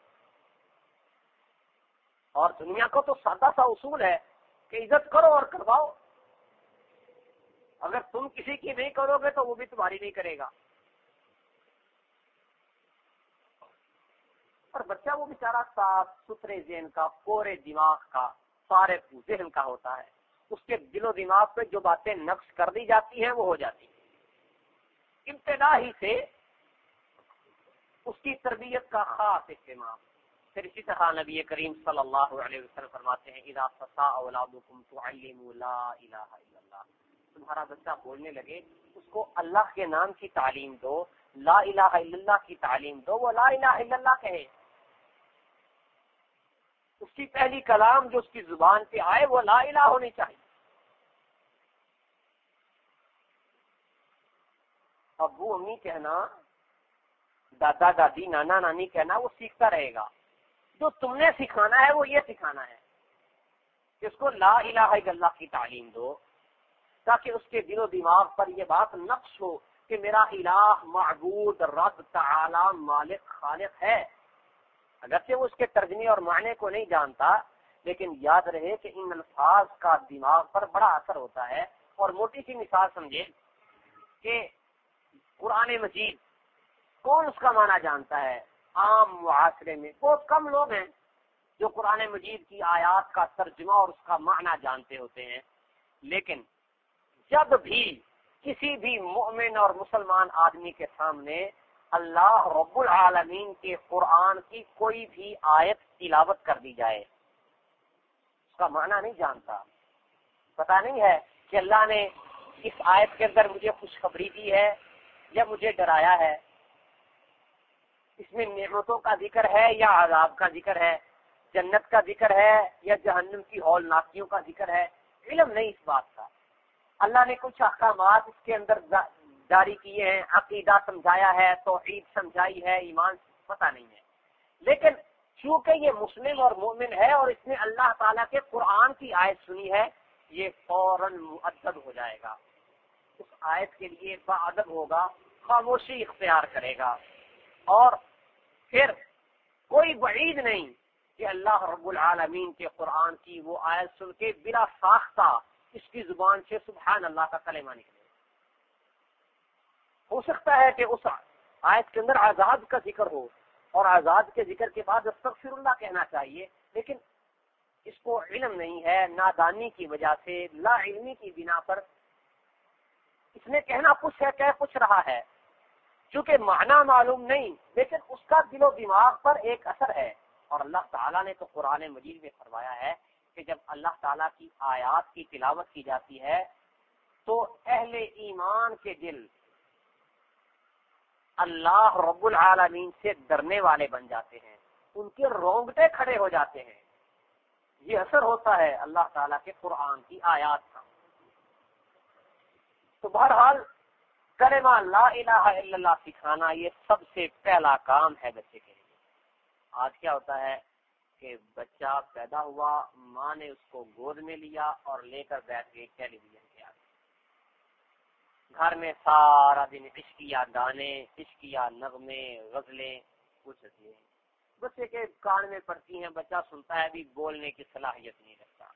اور دنیا کو تو سادہ سا اصول ہے کہ عزت کرو اور کرواؤ. اگر تم کسی کی نہیں کرو گے تو وہ بھی تمہاری نہیں کرے گا. اور بچہ وہ بیچارہ صاف ستھرے ذہن کا، پورے دماغ کا، سارے ذہن کا ہوتا ہے. اس کے دل و دماغ پہ جو باتیں نقش کر دی جاتی ہیں وہ ہو جاتی ہیں. ابتدا ہی سے اس کی تربیت کا خاص اہتمام. پھر اسی طرح نبی کریم صلی اللہ علیہ وسلم فرماتے ہیں اذا فصاح اولادکم تعلموا لا الہ الا اللہ. تمہارا بچہ بولنے لگے اس کو اللہ کے نام کی تعلیم دو، لا الہ الا اللہ کی تعلیم دو، وہ لا الہ الا اللہ کہے. اس کی پہلی کلام جو اس کی زبان پہ آئے وہ لا الہ ہونی چاہیے. ابو امی کہنا، دادا دادی نانا نانی کہنا وہ سیکھتا رہے گا. جو تم نے سکھانا ہے وہ یہ سکھانا ہے کہ اس کو لا الہ الا اللہ کی تعلیم دو، تاکہ اس کے دل و دماغ پر یہ بات نقش ہو کہ میرا الہ معبود رب تعالی مالک خالق ہے. اگرچہ وہ اس کے ترجمے اور معنی کو نہیں جانتا، لیکن یاد رہے کہ ان الفاظ کا دماغ پر بڑا اثر ہوتا ہے. اور موٹی سی مثال سمجھے کہ قرآن مجید کون اس کا معنی جانتا ہے؟ عام معاشرے میں بہت کم لوگ ہیں جو قرآن مجید کی آیات کا ترجمہ اور اس کا معنی جانتے ہوتے ہیں. لیکن جب بھی کسی بھی مومن اور مسلمان آدمی کے سامنے اللہ رب العالمین کے قرآن کی کوئی بھی آیت تلاوت کر دی جائے، اس کا معنی نہیں جانتا، پتہ نہیں ہے کہ اللہ نے اس آیت کے اندر مجھے خوشخبری دی ہے یا مجھے ڈرایا ہے، اس میں نعمتوں کا ذکر ہے یا عذاب کا ذکر ہے، جنت کا ذکر ہے یا جہنم کی ہولناکیوں کا ذکر ہے، علم نہیں اس بات کا. اللہ نے کچھ احکامات اس کے اندر جاری کیے ہیں، عقیدہ سمجھایا ہے، توحید سمجھائی ہے، ایمان پتہ نہیں ہے. لیکن چونکہ یہ مسلم اور مومن ہے اور اس نے اللہ تعالیٰ کے قرآن کی آیت سنی ہے، یہ فوراً مؤدب ہو جائے گا، اس آیت کے لیے باادب ہوگا، خاموشی اختیار کرے گا. اور پھر کوئی بعید نہیں کہ اللہ رب العالمین کے قرآن کی وہ آیت سن کے بلا ساختہ اس کی زبان سے سبحان اللہ کا کلمہ نکلے. ہو سکتا ہے کہ اس آیت کے اندر عذاب کا ذکر ہو اور عذاب کے ذکر کے بعد استغفر اللہ کہنا چاہیے، لیکن اس کو علم نہیں ہے، نادانی کی وجہ سے، لا علمی کی بنا پر اس نے کہنا کچھ ہے، کہہ کچھ رہا ہے، چونکہ معنی معلوم نہیں، لیکن اس کا دل و دماغ پر ایک اثر ہے. اور اللہ تعالیٰ نے تو قرآن مجید میں فرمایا ہے کہ جب اللہ تعالیٰ کی آیات کی تلاوت کی جاتی ہے تو اہل ایمان کے دل اللہ رب العالمین سے ڈرنے والے بن جاتے ہیں، ان کے رونگٹے کھڑے ہو جاتے ہیں. یہ اثر ہوتا ہے اللہ تعالیٰ کے قرآن کی آیات کا. تو بہرحال کلمہ لا الہ الا اللہ سکھانا یہ سب سے پہلا کام ہے بچے کے لیے. آج کیا ہوتا ہے کہ بچہ پیدا ہوا، ماں نے اس کو گود میں لیا اور لے کر بیٹھ گئی ٹیلی ویژن کے آگے. گھر میں سارا دن عشقیہ گانے، عشقیہ نغمے، غزلیں کچھ ہوتی ہیں، بچے کے کان میں پڑتی ہیں، بچہ سنتا ہے، بھی بولنے کی صلاحیت نہیں رکھتا.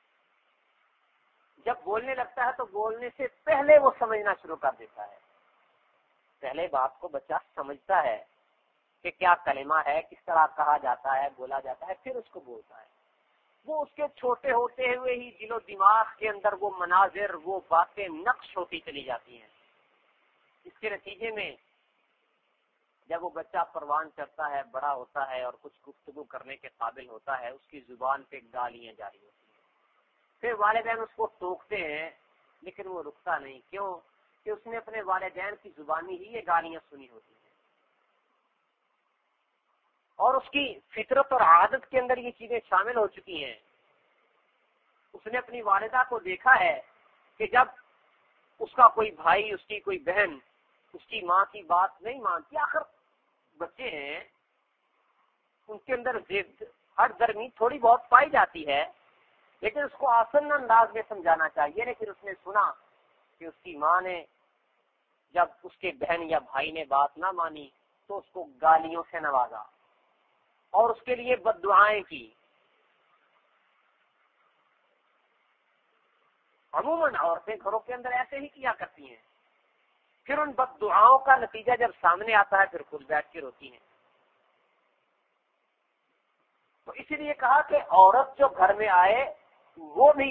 جب بولنے لگتا ہے تو بولنے سے پہلے وہ سمجھنا شروع کر دیتا ہے. پہلے بات کو بچہ سمجھتا ہے کہ کیا کلمہ ہے، کس طرح کہا جاتا ہے، بولا جاتا ہے، پھر اس کو بولتا ہے. وہ اس کے چھوٹے ہوتے ہوئے ہی دل و دماغ کے اندر وہ مناظر، وہ باتیں نقش ہوتی چلی جاتی ہیں. اس کے نتیجے میں جب وہ بچہ پروان چڑھتا ہے، بڑا ہوتا ہے اور کچھ گفتگو کرنے کے قابل ہوتا ہے، اس کی زبان پہ گالیاں جاری ہوتی ہیں. پھر والدین اس کو ٹوکتے ہیں، لیکن وہ رکتا نہیں. کیوں؟ کہ اس نے اپنے والدین کی زبانی ہی یہ گالیاں سنی ہوتی ہیں. اور اس کی فطرت اور عادت کے اندر یہ چیزیں شامل ہو چکی ہیں. اس نے اپنی والدہ کو دیکھا ہے کہ جب اس کا کوئی بھائی، اس کی کوئی بہن اس کی ماں کی بات نہیں مانتی، آخر بچے ہیں، ان کے اندر ضد ہر درمی تھوڑی بہت پائی جاتی ہے، لیکن اس کو آسان انداز میں سمجھانا چاہیے. لیکن اس نے سنا کہ اس کی ماں نے جب اس کے بہن یا بھائی نے بات نہ مانی تو اس کو گالیوں سے نوازا اور اس کے لیے بد دعائیں کی. عموماً عورتیں گھروں کے اندر ایسے ہی کیا کرتی ہیں. پھر ان بد دعاؤں کا نتیجہ جب سامنے آتا ہے پھر خود بیٹھ کے روتی ہیں. تو اسی لیے کہا کہ عورت جو گھر میں آئے وہ بھی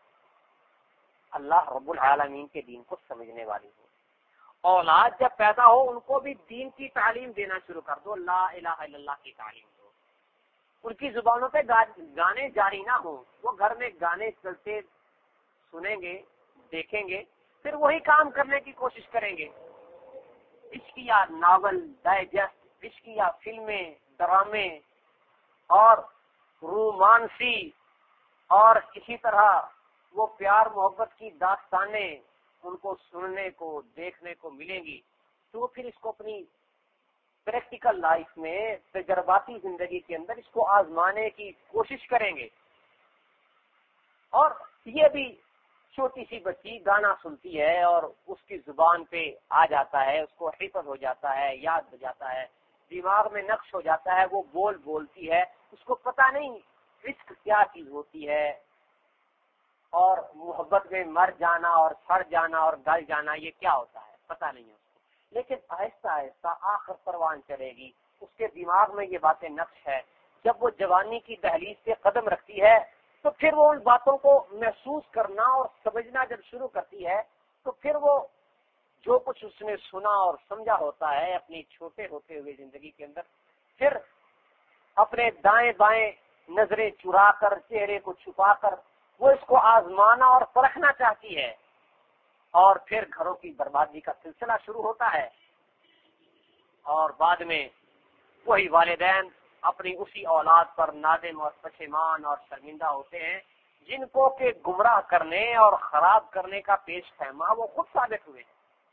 اللہ رب العالمین کے دین کو سمجھنے والی ہو. اولاد جب پیدا ہو ان کو بھی دین کی تعلیم دینا شروع کر دو، لا الہ الا اللہ کی تعلیم دو. ان کی زبانوں پہ گانے جاری نہ ہوں. وہ گھر میں گانے چلتے سنیں گے، دیکھیں گے، پھر وہی کام کرنے کی کوشش کریں گے. عشقیہ ناول، ڈائجسٹ، عشقیہ فلمیں، ڈرامے اور رومانسی اور اسی طرح وہ پیار محبت کی داستانیں ان کو سننے کو دیکھنے کو ملیں گی. تو پھر اس کو اپنی پریکٹیکل لائف میں، تجرباتی زندگی کے اندر اس کو آزمانے کی کوشش کریں گے. اور یہ بھی چھوٹی سی بچی گانا سنتی ہے اور اس کی زبان پہ آ جاتا ہے، اس کو حفظ ہو جاتا ہے، یاد ہو جاتا ہے، دماغ میں نقش ہو جاتا ہے، وہ بولتی ہے. اس کو پتہ نہیں عشق کیا چیز ہوتی ہے اور محبت میں مر جانا اور سڑ جانا اور گل جانا یہ کیا ہوتا ہے، پتہ نہیں ہے اس کو. لیکن آہستہ آہستہ آخر پروان چڑھے گی، اس کے دماغ میں یہ باتیں نقش ہے. جب وہ جوانی کی دہلیز پہ قدم رکھتی ہے تو پھر وہ ان باتوں کو محسوس کرنا اور سمجھنا جب شروع کرتی ہے تو پھر وہ جو کچھ اس نے سنا اور سمجھا ہوتا ہے اپنی چھوٹے ہوتے ہوئے زندگی کے اندر، پھر اپنے دائیں بائیں نظریں چرا کر، چہرے کو چھپا کر وہ اس کو آزمانا اور پرکھنا چاہتی ہے. اور پھر گھروں کی بربادی کا سلسلہ شروع ہوتا ہے. اور بعد میں وہی والدین اپنی اسی اولاد پر نادم اور پشیمان اور شرمندہ ہوتے ہیں جن کو کہ گمراہ کرنے اور خراب کرنے کا پیش خیمہ وہ خود ثابت ہوئے ہیں.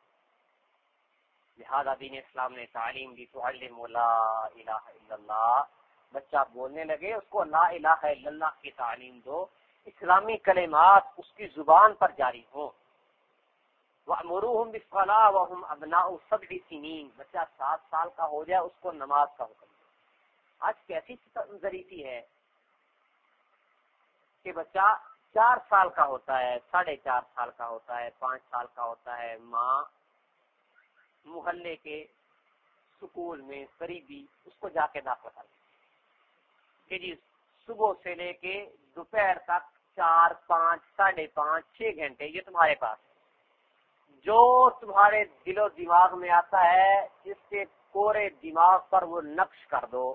لہذا دین اسلام نے تعلیم دی تو علم لا الہ الا اللہ. بچہ بولنے لگے اس کو لا الہ الا اللہ کی تعلیم دو، اسلامی کلمات اس کی زبان پر جاری ہوں. وَأْمُرُوهُمْ بِالصَّلَاةِ وَهُمْ أَبْنَاءُ 7 سنین. بچہ 7 سال کا ہو جائے اس کو نماز کا حکم دو. آج کیسی ظریفی ہے کہ بچہ 4 سال کا ہوتا ہے، 4.5 سال کا ہوتا ہے، 5 سال کا ہوتا ہے، ماں محلے کے سکول میں قریبی اس کو جا کے داخل کر کہ جی صبح سے لے کے دوپہر تک 4، 5، 5.5، 6 گھنٹے یہ تمہارے پاس ہے. جو تمہارے دل و دماغ میں آتا ہے اس کے پورے دماغ پر وہ نقش کر دو.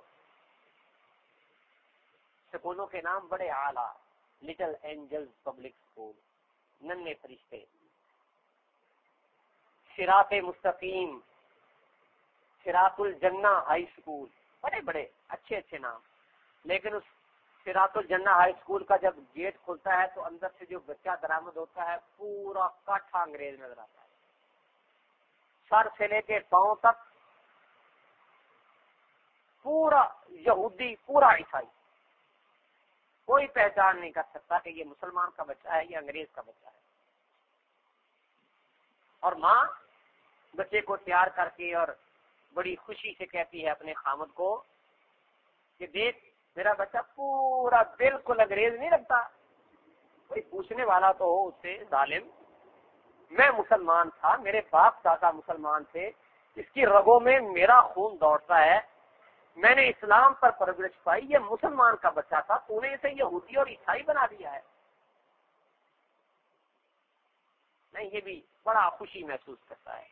سکولوں کے نام بڑے اعلیٰ، لٹل اینجلز پبلک اسکول، ننھے فرشتے، صراط مستقیم، صراط الجنہ ہائی اسکول، بڑے بڑے اچھے اچھے نام. لیکن اس صراط الجنہ ہائی اسکول کا جب گیٹ کھلتا ہے تو اندر سے جو بچہ درآمد ہوتا ہے پورا کاٹھا انگریز نظر آتا ہے، سر سے لے کے پاؤں تک پورا یہودی، پورا عیسائی. کوئی پہچان نہیں کر سکتا کہ یہ مسلمان کا بچہ ہے، یہ انگریز کا بچہ ہے. اور ماں بچے کو تیار کر کے اور بڑی خوشی سے کہتی ہے اپنے خامد کو کہ دیکھ میرا بچہ پورا بالکل انگریز نہیں لگتا. کوئی پوچھنے والا تو ہو اس سے، ظالم. میں مسلمان تھا، میرے باپ دادا مسلمان تھے، اس کی رگوں میں میرا خون دوڑتا ہے، میں نے اسلام پر پرورش پائی، یہ مسلمان کا بچہ تھا، تو نے اسے یہودی اور عیسائی بنا دیا ہے. نہیں، یہ بھی بڑا خوشی محسوس کرتا ہے.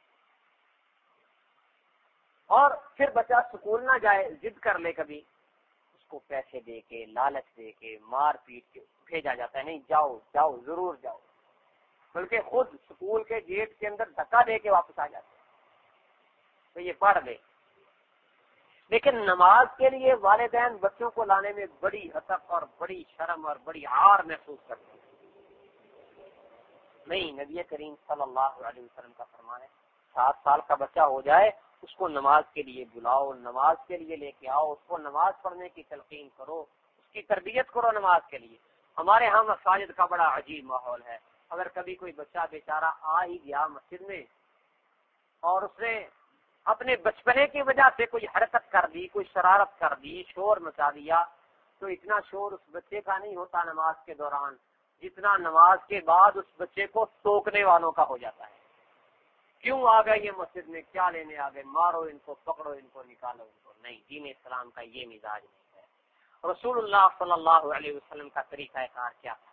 اور پھر بچہ سکول نہ جائے، ضد کر لے کبھی، اس کو پیسے دے کے، لالچ دے کے، مار پیٹ کے بھیجا جاتا ہے. نہیں جاؤ جاؤ ضرور جاؤ، بلکہ خود سکول کے گیٹ کے اندر دھکا دے کے واپس آ جاتے ہیں. تو یہ پڑھ لے. لیکن نماز کے لیے والدین بچوں کو لانے میں بڑی ہتک اور بڑی شرم اور بڑی عار محسوس کرتے ہیں. نہیں، نبی کریم صلی اللہ علیہ وسلم کا فرمان ہے 7 سال کا بچہ ہو جائے اس کو نماز کے لیے بلاؤ، نماز کے لیے لے کے آؤ، اس کو نماز پڑھنے کی تلقین کرو، اس کی تربیت کرو نماز کے لیے. ہمارے ہاں مساجد کا بڑا عجیب ماحول ہے. اگر کبھی کوئی بچہ بیچارہ آ ہی گیا مسجد میں اور اس نے اپنے بچپنے کی وجہ سے کوئی حرکت کر دی، کوئی شرارت کر دی، شور مچا دیا، تو اتنا شور اس بچے کا نہیں ہوتا نماز کے دوران جتنا نماز کے بعد اس بچے کو ٹوکنے والوں کا ہو جاتا ہے. کیوں آ گئے یہ مسجد میں، کیا لینے آ گئے، مارو ان کو، پکڑو ان کو، نکالو ان کو. نہیں، دین اسلام کا یہ مزاج نہیں ہے. رسول اللہ صلی اللہ علیہ وسلم کا طریقہ کار کیا تھا؟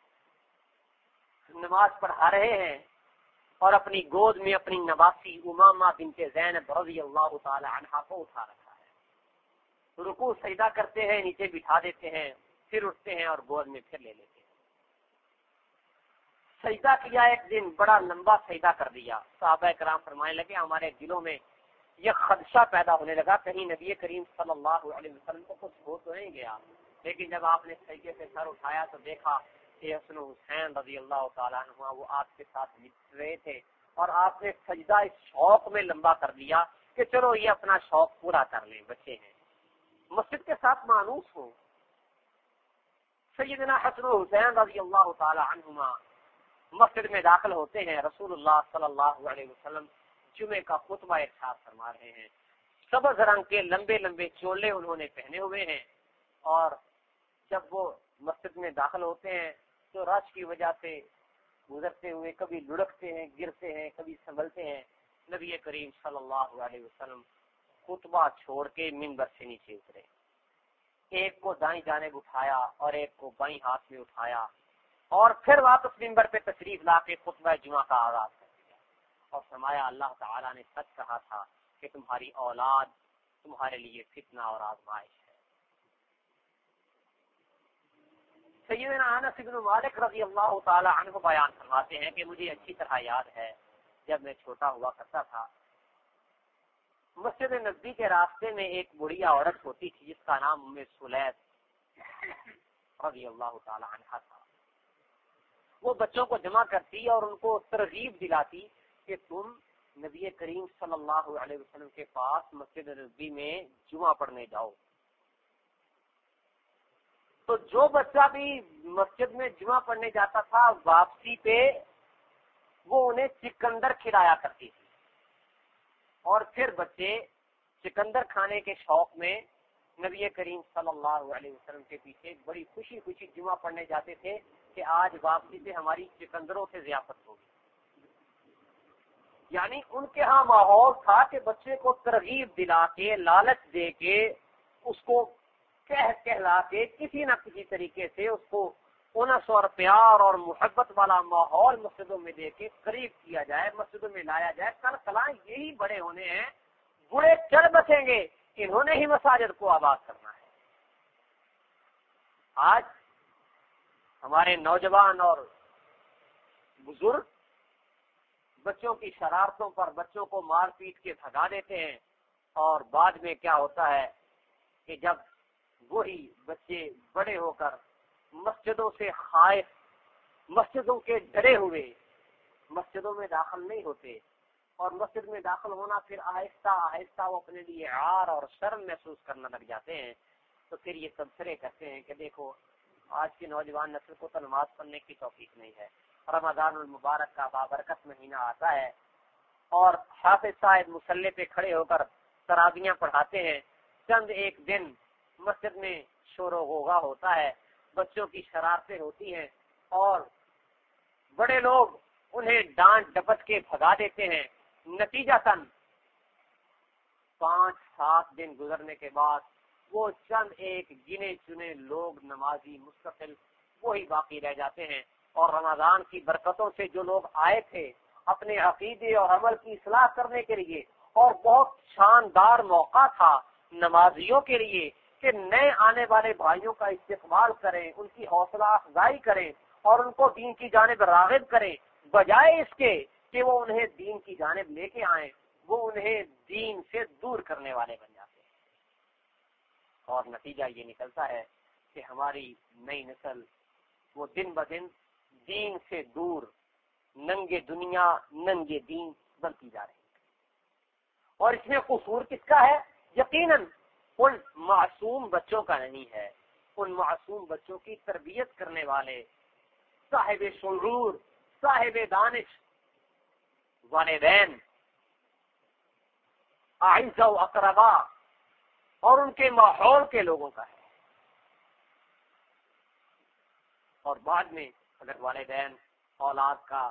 نماز پڑھا رہے ہیں اور اپنی گود میں اپنی نواسی امامہ بنت زینب رضی اللہ تعالی عنہا کو اٹھا رکھا ہے. رکوع سجدہ کرتے ہیں، نیچے بٹھا دیتے ہیں، پھر اٹھتے ہیں اور گود میں پھر لے لیتے ہیں. سجدہ کیا ایک دن، بڑا لمبا سجدہ کر دیا. صحابہ کرام فرمانے لگے ہمارے دلوں میں یہ خدشہ پیدا ہونے لگا کہیں نبی کریم صلی اللہ علیہ وسلم کو کچھ ہو تو نہیں گیا. لیکن جب آپ نے سجدے سے سر اٹھایا تو دیکھا کہ حسن حسین رضی اللہ تعالیٰ عنہ وہ آپ کے ساتھ لٹ رہے تھے اور آپ نے سجدہ اس شوق میں لمبا کر دیا کہ چلو یہ اپنا شوق پورا کر لیں، بچے ہیں، مسجد کے ساتھ مانوس ہو. سیدنا حسن حسین رضی اللہ تعالیٰ عنہما مسجد میں داخل ہوتے ہیں. رسول اللہ صلی اللہ علیہ وسلم جمعے کا خطبہ ارشاد فرما رہے ہیں. سبز رنگ کے لمبے لمبے چولے انہوں نے پہنے ہوئے ہیں اور جب وہ مسجد میں داخل ہوتے ہیں تو رش کی وجہ سے گزرتے ہوئے کبھی لڑکتے ہیں، گرتے ہیں، کبھی سنبھلتے ہیں. نبی کریم صلی اللہ علیہ وسلم خطبہ چھوڑ کے منبر سے نیچے اترے. ایک کو دائیں جانب اٹھایا اور ایک کو بائیں ہاتھ میں اٹھایا اور پھر واپس منبر پہ تشریف لا کے خطبہ جمعہ کا آغاز کر دیا اور فرمایا اللہ تعالیٰ نے سچ کہا تھا کہ تمہاری اولاد تمہارے لیے فتنہ اور آزمائش ہے. سیدنا انس بن مالک رضی اللہ تعالی عنہ بیان فرماتے ہیں کہ مجھے اچھی طرح یاد ہے جب میں چھوٹا ہوا کرتا تھا، مسجد نبی کے راستے میں ایک بڑھیا عورت ہوتی تھی جس کا نام ام سلیت رضی اللہ تعالی عنہ تھا. وہ بچوں کو جمع کرتی اور ان کو ترغیب دلاتی کہ تم نبی کریم صلی اللہ علیہ وسلم کے پاس مسجد نبی میں جمعہ پڑھنے جاؤ. تو جو بچہ بھی مسجد میں جمعہ پڑھنے جاتا تھا واپسی پہ وہ انہیں چکندر کھلایا کرتی تھی اور پھر بچے چکندر کھانے کے شوق میں نبی کریم صلی اللہ علیہ وسلم کے پیچھے بڑی خوشی خوشی جمعہ پڑھنے جاتے تھے کہ آج واپسی سے ہماری چکندروں سے ضیافت ہوگی. یعنی ان کے ہاں ماحول تھا کہ بچے کو ترغیب دلا کے، لالچ دے کے، اس کو کہلا کے کسی نہ کسی طریقے سے اس کو انس اور پیار اور محبت والا ماحول مسجدوں میں دے کے قریب کیا جائے، مسجدوں میں لایا جائے. کل کلاں یہی بڑے ہونے ہیں، بڑے چڑھ بسیں گے، انہوں نے ہی مساجد کو آباد کرنا ہے. آج ہمارے نوجوان اور بزرگ بچوں کی شرارتوں پر بچوں کو مار پیٹ کے بھگا دیتے ہیں اور بعد میں کیا ہوتا ہے کہ جب وہی بچے بڑے ہو کر مسجدوں سے خائف، مسجدوں کے ڈرے ہوئے مسجدوں میں داخل نہیں ہوتے اور مسجد میں داخل ہونا پھر آہستہ آہستہ وہ اپنے لیے عار اور شرم محسوس کرنا لگ جاتے ہیں، تو پھر یہ تبصرے کرتے ہیں کہ دیکھو آج کی نوجوان نسل کو تو نماز پڑھنے کی توفیق نہیں ہے. رمضان المبارک کا بابرکت مہینہ آتا ہے اور حافظ صاحب مصلی پہ کھڑے ہو کر تراویحیاں پڑھاتے ہیں. چند ایک دن مسجد میں شور و غوغا ہوتا ہے، بچوں کی شرارتیں ہوتی ہیں اور بڑے لوگ انہیں ڈانٹ ڈپٹ کے بھگا دیتے ہیں. نتیجتاً 5-7 دن گزرنے کے بعد وہ چند ایک گنے چنے لوگ نمازی مستقل وہی باقی رہ جاتے ہیں اور رمضان کی برکتوں سے جو لوگ آئے تھے اپنے عقیدے اور عمل کی اصلاح کرنے کے لیے، اور بہت شاندار موقع تھا نمازیوں کے لیے کہ نئے آنے والے بھائیوں کا استقبال کریں، ان کی حوصلہ افزائی کریں اور ان کو دین کی جانب راغب کریں، بجائے اس کے کہ وہ انہیں دین کی جانب لے کے آئیں وہ انہیں دین سے دور کرنے والے بن جاتے ہیں. اور نتیجہ یہ نکلتا ہے کہ ہماری نئی نسل وہ دن بدن دین سے دور ننگے دنیا ننگے دین بنتی جا رہی ہے. اور اس میں قصور کس کا ہے؟ یقیناً ان معصوم بچوں کا نہیں ہے. ان معصوم بچوں کی تربیت کرنے والے صاحب شعور صاحب دانش والدین اعزاء و اقربا اور ان کے ماحول کے لوگوں کا ہے. اور بعد میں اگر والدین اولاد کا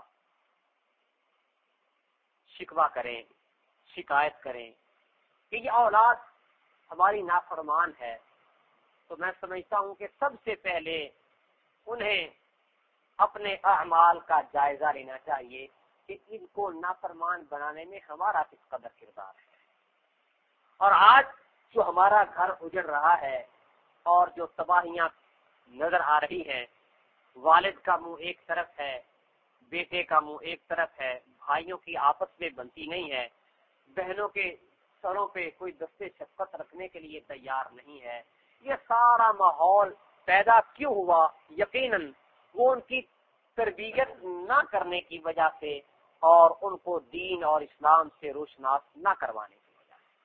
شکوہ کریں شکایت کریں کہ یہ اولاد ہماری نافرمان ہے تو میں سمجھتا ہوں کہ سب سے پہلے انہیں اپنے اعمال کا جائزہ لینا چاہیے کہ ان کو نافرمان بنانے میں ہمارا کس قدر کردار ہے. اور آج جو ہمارا گھر اجڑ رہا ہے اور جو تباہیاں نظر آ رہی ہیں، والد کا منہ ایک طرف ہے، بیٹے کا منہ ایک طرف ہے، بھائیوں کی آپس میں بنتی نہیں ہے، بہنوں کے سروں پہ کوئی دستے شفقت رکھنے کے لیے تیار نہیں ہے. یہ سارا ماحول پیدا کیوں ہوا؟ یقیناً وہ ان کی تربیت نہ کرنے کی وجہ سے اور ان کو دین اور اسلام سے روشناس نہ کروانے کی وجہ سے.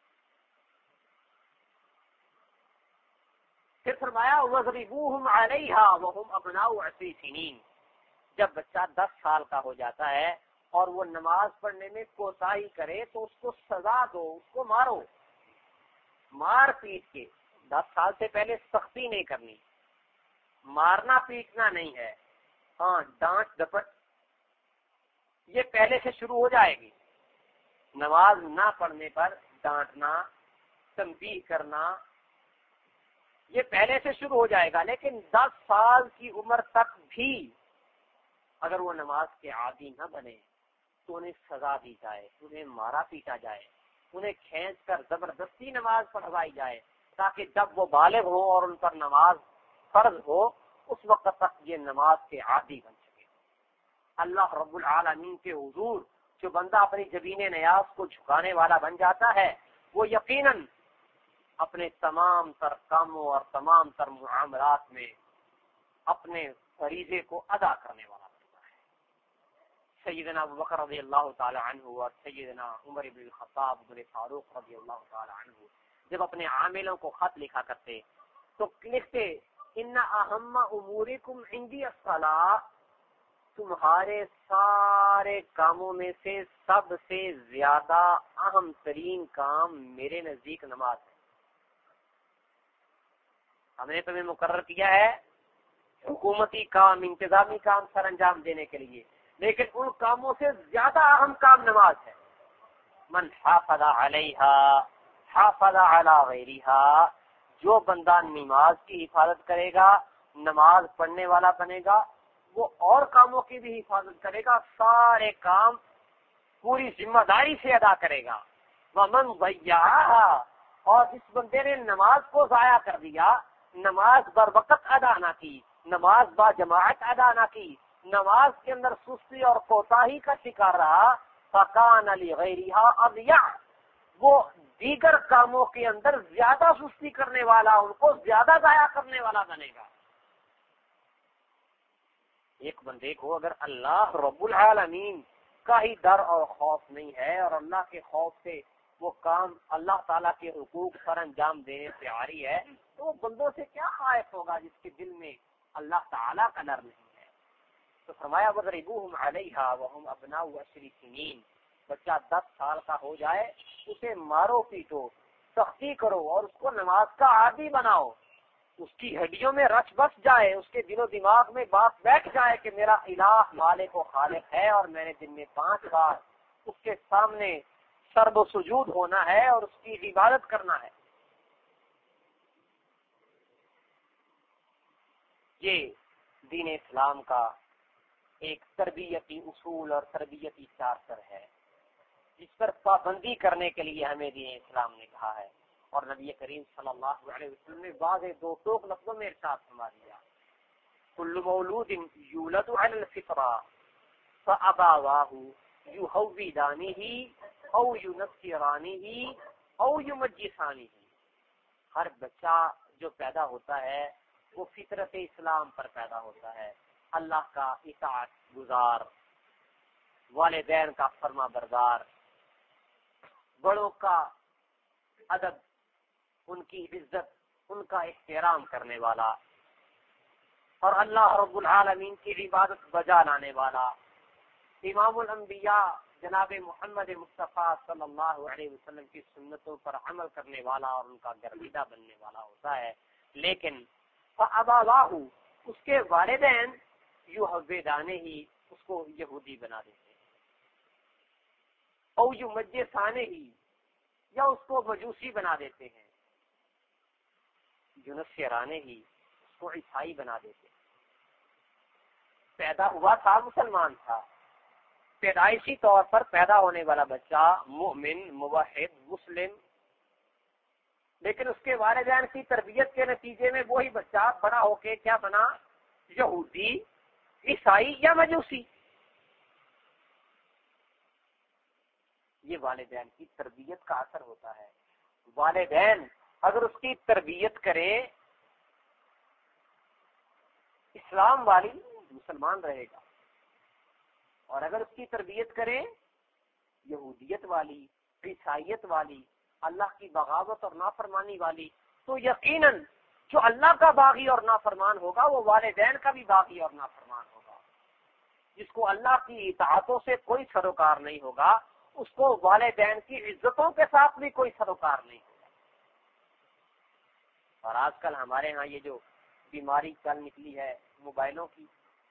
پھر فرمایا وَضْرِبُوهُمْ عَلَيْهَا وَهُمْ أَبْنَاءُ 10 سنين. جب بچہ 10 سال کا ہو جاتا ہے اور وہ نماز پڑھنے میں کوتاہی کرے تو اس کو سزا دو، اس کو مارو، مار پیٹ کے. 10 سال سے پہلے سختی نہیں کرنی، مارنا پیٹنا نہیں ہے. ہاں ڈانٹ ڈپٹ یہ پہلے سے شروع ہو جائے گی. نماز نہ پڑھنے پر ڈانٹنا تنبیہ کرنا یہ پہلے سے شروع ہو جائے گا. لیکن 10 سال کی عمر تک بھی اگر وہ نماز کے عادی نہ بنے تو انہیں سزا دی جائے، انہیں مارا پیٹا جائے، انہیں کھینچ کر زبردستی نماز پڑھوائی جائے تاکہ جب وہ بالغ ہو اور ان پر نماز فرض ہو اس وقت تک یہ نماز کے عادی بن سکے. اللہ رب العالمین کے حضور جو بندہ اپنی جبین نیاز کو جھکانے والا بن جاتا ہے وہ یقیناً اپنے تمام تر کاموں اور تمام تر معاملات میں اپنے فریضے کو ادا کرنے والا بنتا ہے. سیدنا ابوبکر رضی اللہ تعالی عنہ اور سیدنا عمر بن الخطاب بن فاروق رضی اللہ تعالی عنہ جب اپنے عاملوں کو خط لکھا کرتے تو لکھتے ان اہم امورکم عندی الصلاۃ، تمہارے سارے کاموں میں سے سب سے زیادہ اہم ترین کام میرے نزدیک نماز ہے. ہم نے تمہیں مقرر کیا ہے حکومتی کام انتظامی کام سر انجام دینے کے لیے، لیکن ان کاموں سے زیادہ اہم کام نماز ہے. من حافظ علیہا حافظ علی غیرہا، جو بندہ نماز کی حفاظت کرے گا، نماز پڑھنے والا بنے گا، وہ اور کاموں کی بھی حفاظت کرے گا، سارے کام پوری ذمہ داری سے ادا کرے گا. ومن ضیعہا، اور جس بندے نے نماز کو ضائع کر دیا، نماز بر وقت ادا نہ کی، نماز با جماعت ادا نہ کی، نماز کے اندر سستی اور کوتاہی کا شکار رہا، فکان لغیرہا اضیع، وہ دیگر کاموں کے اندر زیادہ سستی کرنے والا، ان کو زیادہ ضائع کرنے والا بنے گا. ایک بندے کو اگر اللہ رب العالمین کا ہی ڈر اور خوف نہیں ہے اور اللہ کے خوف سے وہ کام اللہ تعالیٰ کے حقوق پر انجام دینے سے عاری ہے تو وہ بندوں سے کیا خائف ہوگا جس کے دل میں اللہ تعالیٰ کا ڈر نہیں ہے. تو فرمایا وَضْرِبُوهُمْ عَلَيْهَا وَهُمْ أَبْنَاءُ 10 سنين. بچہ 10 سال کا ہو جائے اسے مارو پیٹو، سختی کرو اور اس کو نماز کا عادی بناؤ، اس کی ہڈیوں میں رچ بس جائے، اس کے دل و دماغ میں بات بیٹھ جائے کہ میرا الہ مالک و خالق ہے اور میں نے دن میں 5 بار اس کے سامنے سرب و سجود ہونا ہے اور اس کی عبادت کرنا ہے. یہ دین اسلام کا ایک تربیتی اصول اور تربیتی چارٹر ہے جس پر پابندی کرنے کے لیے ہمیں دین اسلام نے کہا ہے. اور نبی کریم صلی اللہ علیہ وسلم نے واضح 2 ٹوک لفظوں میں ارشاد فرما دیا کل مولود یولد علی الفطرہ فابواہ یحودانہ او ینصرانہ او یمجسانہ. ہر بچہ جو پیدا ہوتا ہے وہ فطرت اسلام پر پیدا ہوتا ہے، اللہ کا اطاعت گزار، والدین کا فرما بردار، بڑوں کا ادب، ان کی عزت، ان کا احترام کرنے والا، اور اللہ رب العالمین کی عبادت بجا لانے والا، امام الانبیاء جناب محمد مصطفیٰ صلی اللہ علیہ وسلم کی سنتوں پر عمل کرنے والا اور ان کا گرویدہ بننے والا ہوتا ہے۔ لیکن فَأَبَوَاهُ، اس کے والدین یحودانہ ہی اس کو یہودی بنا دیتے ہیں، او یمجسانہ ہی، یا اس کو مجوسی بنا دیتے ہیں، ینصرانہ ہی، اس کو عیسائی بنا دیتے ہیں۔ پیدا ہوا تھا مسلمان تھا، پیدائشی طور پر پیدا ہونے والا بچہ مومن، موحد، مسلم، لیکن اس کے والدین کی تربیت کے نتیجے میں وہی بچہ بڑا ہو کے کیا بنا؟ یہودی، عیسائی یا مجوسی۔ یہ والدین کی تربیت کا اثر ہوتا ہے۔ والدین اگر اس کی تربیت کرے اسلام والی، مسلمان رہے گا، اور اگر اس کی تربیت کرے یہودیت والی، عیسائیت والی، اللہ کی بغاوت اور نافرمانی والی، تو یقیناً جو اللہ کا باغی اور نافرمان ہوگا وہ والدین کا بھی باغی اور نافرمان ہوگا۔ جس کو اللہ کی اطاعتوں سے کوئی سروکار نہیں ہوگا، اس کو والدین کی عزتوں کے ساتھ بھی کوئی سروکار نہیں ہوگا۔ اور آج کل ہمارے ہاں یہ جو بیماری چل نکلی ہے موبائلوں کی،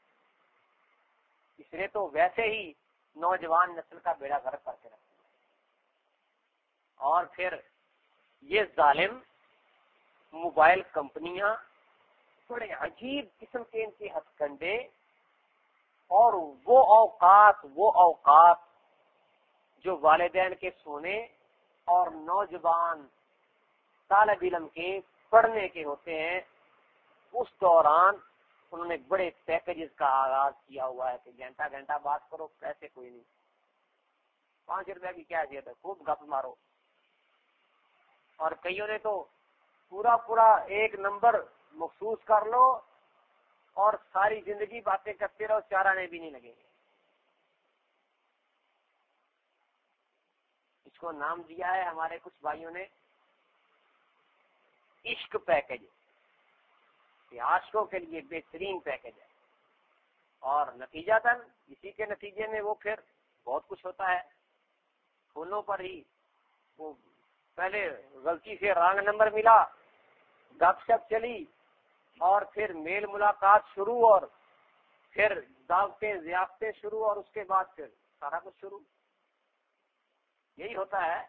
اس نے تو ویسے ہی نوجوان نسل کا بیڑا غرق کر کے رکھا ہے۔ اور پھر یہ ظالم موبائل کمپنیاں بڑے عجیب قسم کے ان کے ہتھ کنڈے اور وہ اوقات جو والدین کے سونے اور نوجوان طالب علم کے پڑھنے کے ہوتے ہیں، اس دوران انہوں نے بڑے پیکیجز کا آغاز کیا ہوا ہے کہ گھنٹہ بات کرو، پیسے کوئی نہیں، 5 روپے کی کیا حیثیت ہے، خوب گپ مارو۔ اور کئیوں نے تو پورا ایک نمبر مخصوص کر لو اور ساری زندگی باتیں کرتے رہو، 4 آنے بھی نہیں لگیں گے۔ اس کو نام دیا ہے ہمارے کچھ بھائیوں نے عشق پیکج، یہ عاشقوں کے لیے بہترین پیکج ہے، اور نتیجتاً اسی کے نتیجے میں وہ پھر بہت کچھ ہوتا ہے۔ فونوں پر ہی وہ پہلے غلطی سے رانگ نمبر ملا، گپ شپ چلی، اور پھر میل ملاقات شروع، اور پھر دعوتیں ضیافتیں شروع، اور اس کے بعد پھر سارا کچھ شروع۔ یہی ہوتا ہے،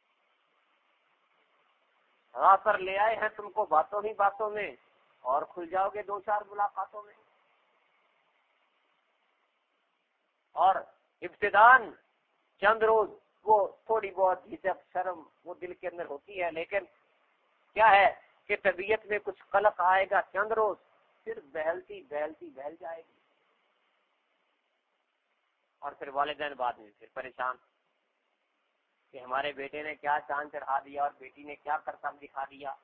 راہ پر لے آئے ہیں تم کو باتوں ہی باتوں میں، اور کھل جاؤ گے 2-4 ملاقاتوں میں۔ اور ابتداءً چند روز وہ تھوڑی بہت جھجک شرم وہ دل کے اندر ہوتی ہے، لیکن کیا ہے کہ طبیعت میں کچھ قلق آئے گا، چند روز پھر بہل جائے گی، اور پھر والدین بعد میں پھر پریشان کہ ہمارے بیٹے نے کیا چاند چڑھا دیا اور بیٹی نے کیا کرتب دکھا دیا۔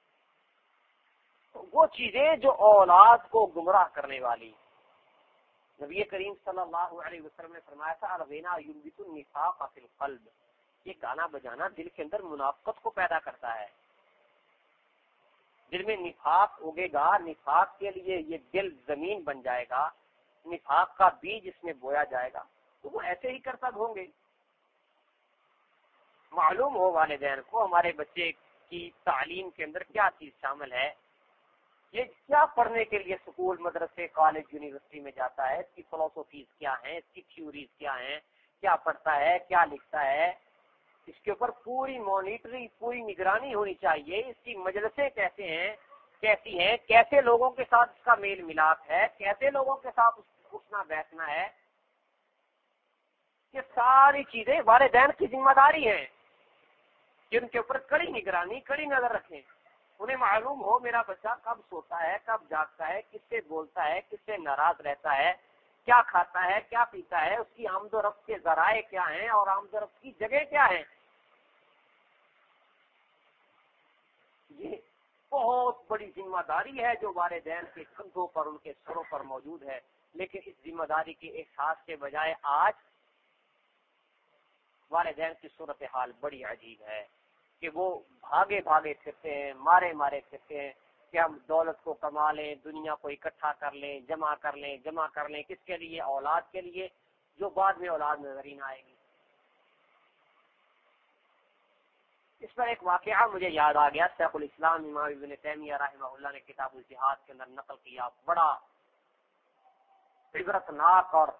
وہ چیزیں جو اولاد کو گمراہ کرنے والی، نبی کریم صلی اللہ علیہ وسلم نے فرمایا تھا الغنا ينبت النفاق فی القلب، یہ گانا بجانا دل کے اندر منافقت کو پیدا کرتا ہے۔ دل میں نفاق اگے گا، نفاق کے لیے یہ دل زمین بن جائے گا، نفاق کا بیج اس میں بویا جائے گا، تو وہ ایسے ہی کرتب ہوں گے۔ معلوم ہو والدین کو ہمارے بچے کی تعلیم کے اندر کیا چیز شامل ہے، یہ کیا پڑھنے کے لیے اسکول، مدرسے، کالج، یونیورسٹی میں جاتا ہے، اس کی فلسفیز کیا ہیں، اس کی تھیوریز کیا ہیں، کیا پڑھتا ہے، کیا لکھتا ہے، اس کے اوپر پوری مانیٹری، پوری نگرانی ہونی چاہیے۔ اس کی مجلسیں کیسی ہیں، کیسے لوگوں کے ساتھ اس کا میل ملاپ ہے، کیسے لوگوں کے ساتھ اٹھنا بیٹھنا ہے، یہ ساری چیزیں والدین کی ذمہ داری ہیں، جن کے اوپر کڑی نگرانی، کڑی نظر رکھیں۔ انہیں معلوم ہو میرا بچہ کب سوتا ہے، کب جاگتا ہے، کس سے بولتا ہے، کس سے ناراض رہتا ہے، کیا کھاتا ہے، کیا پیتا ہے، اس کی آمد و رفت کے ذرائع کیا ہیں اور آمد و رفت کی جگہ کیا ہیں۔ یہ بہت بڑی ذمہ داری ہے جو والدین کے کندھوں پر، ان کے سروں پر موجود ہے، لیکن اس ذمہ داری کے احساس کے بجائے آج والدین کی صورتحال بڑی عجیب ہے کہ وہ بھاگے بھاگے پھرتے ہیں، مارے مارے پھرتے ہیں کہ ہم دولت کو کما لیں، دنیا کو اکٹھا کر لیں، جمع کر لیں، کس کے لیے؟ اولاد کے لیے، جو بعد میں اولاد نظر ہی نہ آئے گی۔ اس پر ایک واقعہ مجھے یاد آ گیا، شیخ الاسلام امام ابن تیمیہ رحمہ اللہ نے کتاب الجہاد کے اندر نقل کیا، بڑا عبرتناک اور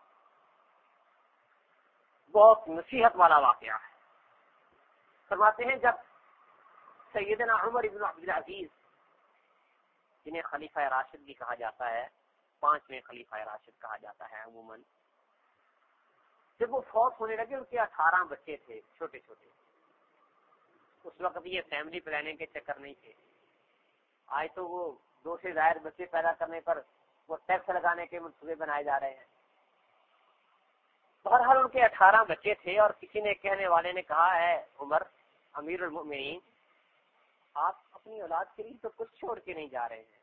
بہت نصیحت والا واقعہ ہے۔ فرماتے ہیں جب سیدنا عمر ابن عبدالعزیز، جنہیں خلیفہ راشد بھی کہا جاتا ہے، 5ویں خلیفہ راشد کہا جاتا ہے عموماً، جب وہ فوت ہونے لگے، ان کے 18 بچے تھے چھوٹے چھوٹے۔ اس وقت یہ فیملی پلاننگ کے چکر نہیں تھے، آج تو وہ 2 سے زائد بچے پیدا کرنے پر وہ ٹیکس لگانے کے منصوبے بنائے جا رہے ہیں۔ بہرحال ان کے 18 بچے تھے، اور کسی نے، کہنے والے نے کہا ہے عمر امیر المؤمنین، آپ اپنی اولاد کے لیے تو کچھ چھوڑ کے نہیں جا رہے ہیں،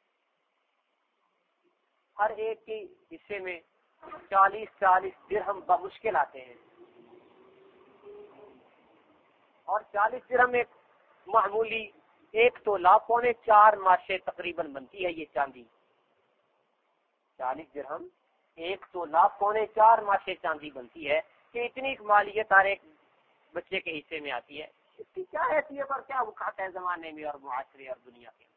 ہر ایک کے حصے میں 40 درہم بمشکل آتے ہیں، اور 40 درہم ایک معمولی 1 تولہ 4.25 ماشے تقریباً بنتی ہے یہ چاندی۔ 40 درہم 1 تولہ 4.25 ماشے چاندی بنتی ہے، کہ اتنی مالیت ہر ایک بچے کے حصے میں آتی ہے۔ اس کی کیا حیثیت اور کیا وقت ہے زمانے میں اور معاشرے اور دنیا کے اندر۔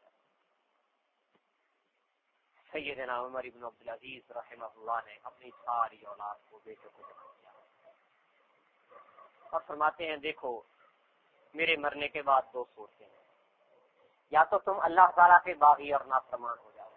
سیدنا عمر ابن عبدالعزیز رحمہ اللہ نے اپنی ساری اولاد کو، بیٹوں کو جمع کیا اور فرماتے ہیں دیکھو میرے مرنے کے بعد 2 صورتیں ہیں، یا تو تم اللہ تعالیٰ کے باغی اور نافرمان ہو جاؤ،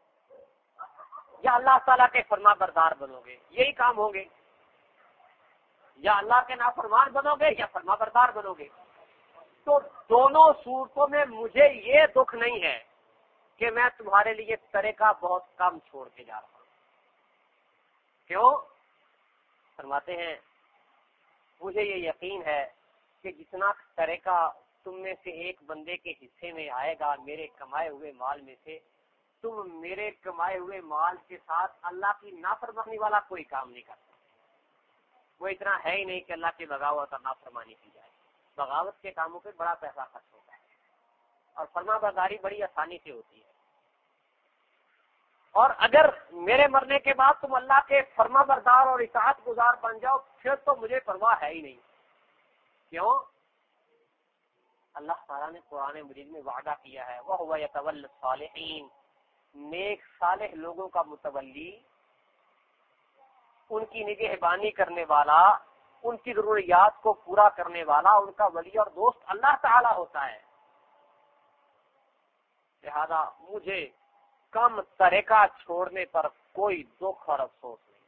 یا اللہ تعالیٰ کے فرما بردار بنو گے، یہی کام ہوں گے، یا اللہ کے نافرمان بنو گے یا فرما بردار بنو گے۔ تو دونوں صورتوں میں مجھے یہ دکھ نہیں ہے کہ میں تمہارے لیے طریقہ بہت کم چھوڑ کے جا رہا ہوں۔ کیوں؟ فرماتے ہیں مجھے یہ یقین ہے کہ جتنا طریقہ تم میں سے ایک بندے کے حصے میں آئے گا میرے کمائے ہوئے مال میں سے، تم میرے کمائے ہوئے مال کے ساتھ اللہ کی نافرمانی والا کوئی کام نہیں کرتا۔ وہ اتنا ہے ہی نہیں کہ اللہ کی بغاوت اور نافرمانی کی جائے۔ بغاوت کے کاموں پہ بڑا پیسہ خرچ ہوتا ہے، اور فرما برداری بڑی آسانی سے ہوتی ہے۔ اور اگر میرے مرنے کے بعد تم اللہ کے فرما بردار اور اطاعت گزار بن جاؤ، پھر تو مجھے پرواہ ہے ہی نہیں۔ کیوں؟ اللہ تعالیٰ نے قرآن مجید میں وعدہ کیا ہے، وَهُوَ يَتَوَلَّى الصَّالِحِينَ، نیک صالح لوگوں کا متولی، ان کی نگہبانی کرنے والا، ان کی ضروریات کو پورا کرنے والا، ان کا ولی اور دوست اللہ تعالیٰ ہوتا ہے۔ لہذا مجھے کم طریقہ چھوڑنے پر کوئی دکھ اور افسوس نہیں۔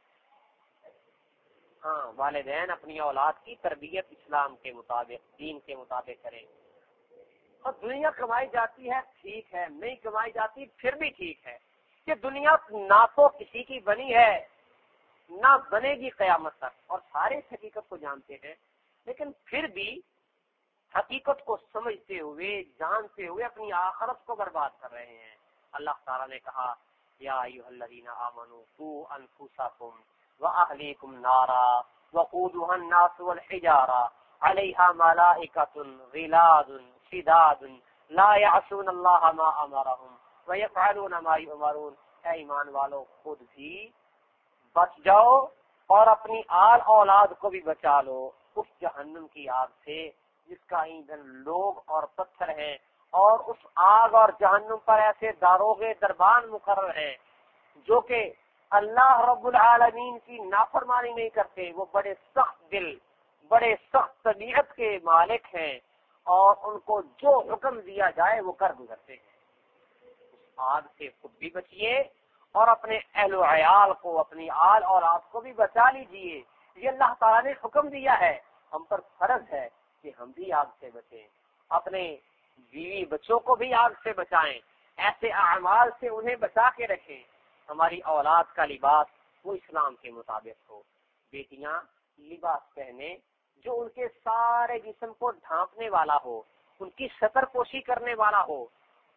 ہاں، والدین اپنی اولاد کی تربیت اسلام کے مطابق، دین کے مطابق کریں، اور دنیا کمائی جاتی ہے ٹھیک ہے، نہیں کمائی جاتی پھر بھی ٹھیک ہے، کہ دنیا نہ تو کسی کی بنی ہے نہ بنے گی قیامت تک، اور سارے اس حقیقت کو جانتے ہیں، لیکن پھر بھی حقیقت کو سمجھتے ہوئے، جانتے ہوئے اپنی آخرت کو برباد کر رہے ہیں۔ اللہ تعالیٰ نے کہا یا ایھا الذین آمنوا قوا انفسکم واہلیکم نارا وقودها الناس والحجارہ علیہا ملائکۃ غلاظ شداد لا یعصون اللہ ما امرہم ویفعلون ما یؤمرون۔ اے ایمان والو، خود بھی بچ جاؤ اور اپنی آل اولاد کو بھی بچا لو اس جہنم کی آگ سے جس کا ایندھن لوگ اور پتھر ہیں، اور اس آگ اور جہنم پر ایسے داروغے دربان مقرر ہیں جو کہ اللہ رب العالمین کی نافرمانی نہیں کرتے، وہ بڑے سخت دل، بڑے سخت طبیعت کے مالک ہیں، اور ان کو جو حکم دیا جائے وہ کر گزرتے ہیں۔ اس آگ سے خود بھی بچیے اور اپنے اہل و عیال کو، اپنی آل اولاد کو بھی بچا لیجیے۔ یہ اللہ تعالیٰ نے حکم دیا ہے، ہم پر فرض ہے کہ ہم بھی آگ سے بچیں، اپنے بیوی بچوں کو بھی آگ سے بچائیں، ایسے اعمال سے انہیں بچا کے رکھیں۔ ہماری اولاد کا لباس وہ اسلام کے مطابق ہو، بیٹیاں لباس پہنے جو ان کے سارے جسم کو ڈھانپنے والا ہو، ان کی ستر پوشی کرنے والا ہو،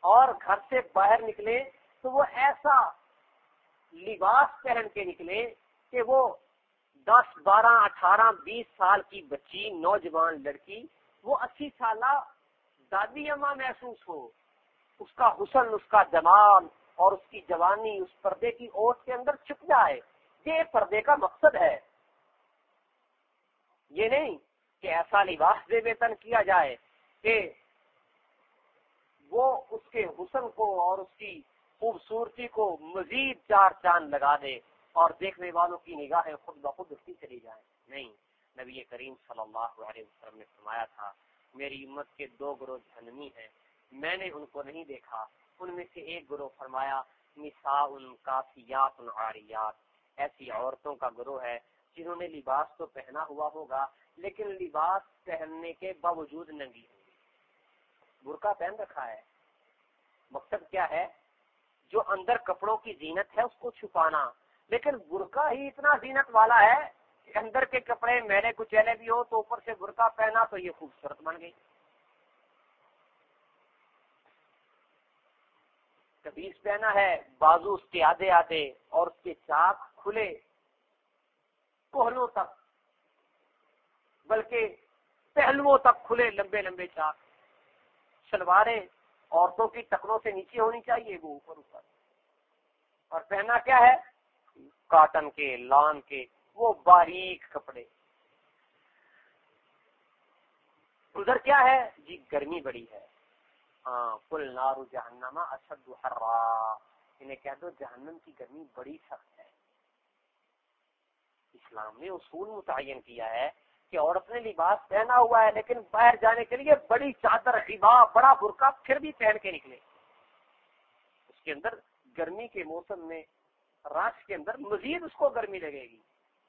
اور گھر سے باہر نکلے تو وہ ایسا لباس پہن کے نکلے کہ وہ 10, 12, 18, 20 سال کی بچی، نوجوان لڑکی، وہ 80 سالہ دادی اماں محسوس ہو، اس کا حسن، اس کا جمال اور اس کی جوانی اس پردے کی اوٹ کے اندر چھپ جائے. یہ پردے کا مقصد ہے. یہ نہیں کہ ایسا لباس زیب تن کیا جائے کہ وہ اس کے حسن کو اور اس کی خوبصورتی کو مزید 4 چاند لگا دے اور دیکھنے والوں کی نگاہیں خود بخود اٹھتی چلی جائیں. نہیں، نبی کریم صلی اللہ علیہ وسلم نے فرمایا تھا میری امت کے 2 گروہ جہنمی ہیں، میں نے ان کو نہیں دیکھا. ان میں سے ایک گروہ فرمایا نساء کاسیات عاریات، ایسی عورتوں کا گروہ ہے جنہوں نے لباس تو پہنا ہوا ہوگا لیکن لباس پہننے کے باوجود ننگی ہوگی. برقع پہن رکھا ہے، مقصد کیا ہے؟ جو اندر کپڑوں کی زینت ہے اس کو چھپانا، لیکن برقع ہی اتنا زینت والا ہے کہ اندر کے کپڑے میلے کچیلے بھی ہو تو اوپر سے برقع پہنا تو یہ خوبصورت بن گئی. قمیص پہنا ہے، بازو اس کے آدھے آدھے اور اس کے چاک کھلے کوہنوں تک، بلکہ پہلوؤں تک کھلے لمبے لمبے چاک. شلواریں عورتوں کی ٹکنوں سے نیچے ہونی چاہیے، وہ اوپر اوپر. اور پہنا کیا ہے؟ کاٹن کے، لان کے وہ باریک کپڑے. ادھر کیا ہے جی؟ گرمی بڑی ہے. ہاں، قل نار جہنم اشد حرا، انہیں کہہ دو جہنم کی گرمی بڑی سخت ہے. اسلام نے اصول متعین کیا ہے کہ عورت نے لباس پہنا ہوا ہے لیکن باہر جانے کے لیے بڑی چادر، عبا، بڑا برقع پھر بھی پہن کے نکلے. اس کے اندر گرمی کے موسم میں رات کے اندر مزید اس کو گرمی لگے گی.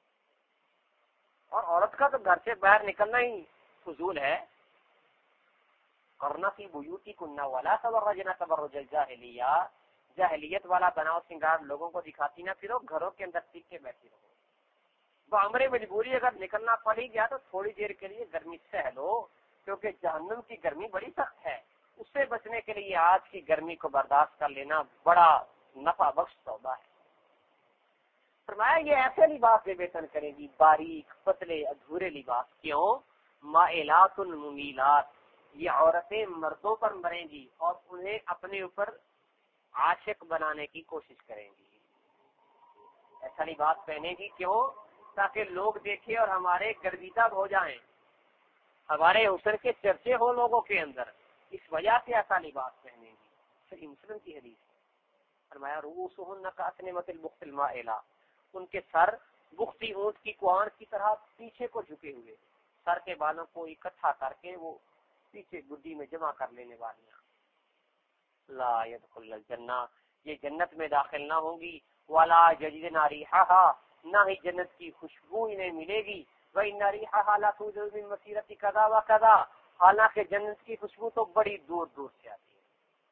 اور عورت کا تو گھر سے باہر نکلنا ہی فضول ہے. کرنا فی بیوتکن ولا تبرجن تبرج الجاہلیہ، جاہلیت والا بناؤ سنگار لوگوں کو دکھاتی نہ پھرو، گھروں کے اندر ٹک کے بیٹھی رہو. بامر مجبوری اگر نکلنا پڑ ہی گیا تو تھوڑی دیر کے لیے گرمی سہ لو، کیونکہ جہنم کی گرمی بڑی سخت ہے. اس سے بچنے کے لیے آج کی گرمی کو برداشت کر لینا بڑا نفع بخش سودا ہے. فرمایا یہ ایسے لباس بے ویتن کریں گی، باریک پتلے ادھورے لباس. کیوں؟ مائلات ممیلات، یہ عورتیں مردوں پر مریں گی اور انہیں اپنے اوپر عاشق بنانے کی کوشش کریں گی. ایسا لباس پہنے گی کیوں؟ تاکہ لوگ دیکھیں اور ہمارے گرویدہ ہو جائیں، ہمارے حسن کے چرچے ہو لوگوں کے اندر. اس وجہ سے ایسا لباس پہنے گی. صحیح مسلم کی حدیث ہے. فرمایا رؤوسہن کأسنمۃ البخت المائلہ، ان کے سر بختی اونٹ کی کوان کی طرح پیچھے کو جھکے ہوئے، سر کے بالوں کو اکٹھا کر کے وہ پیچھے گڈی میں جمع کر لینے والیاں. لا يدخل الجنہ، یہ جنت میں داخل نہ ہوں گی. ولا یجدن ریحها، نہ ہی جنت کی خوشبو انہیں ملے گی. وان ریحها لا توجد من مسیرۃ کذا وکذا، حالانکہ جنت کی خوشبو تو بڑی دور دور سے آتی ہے.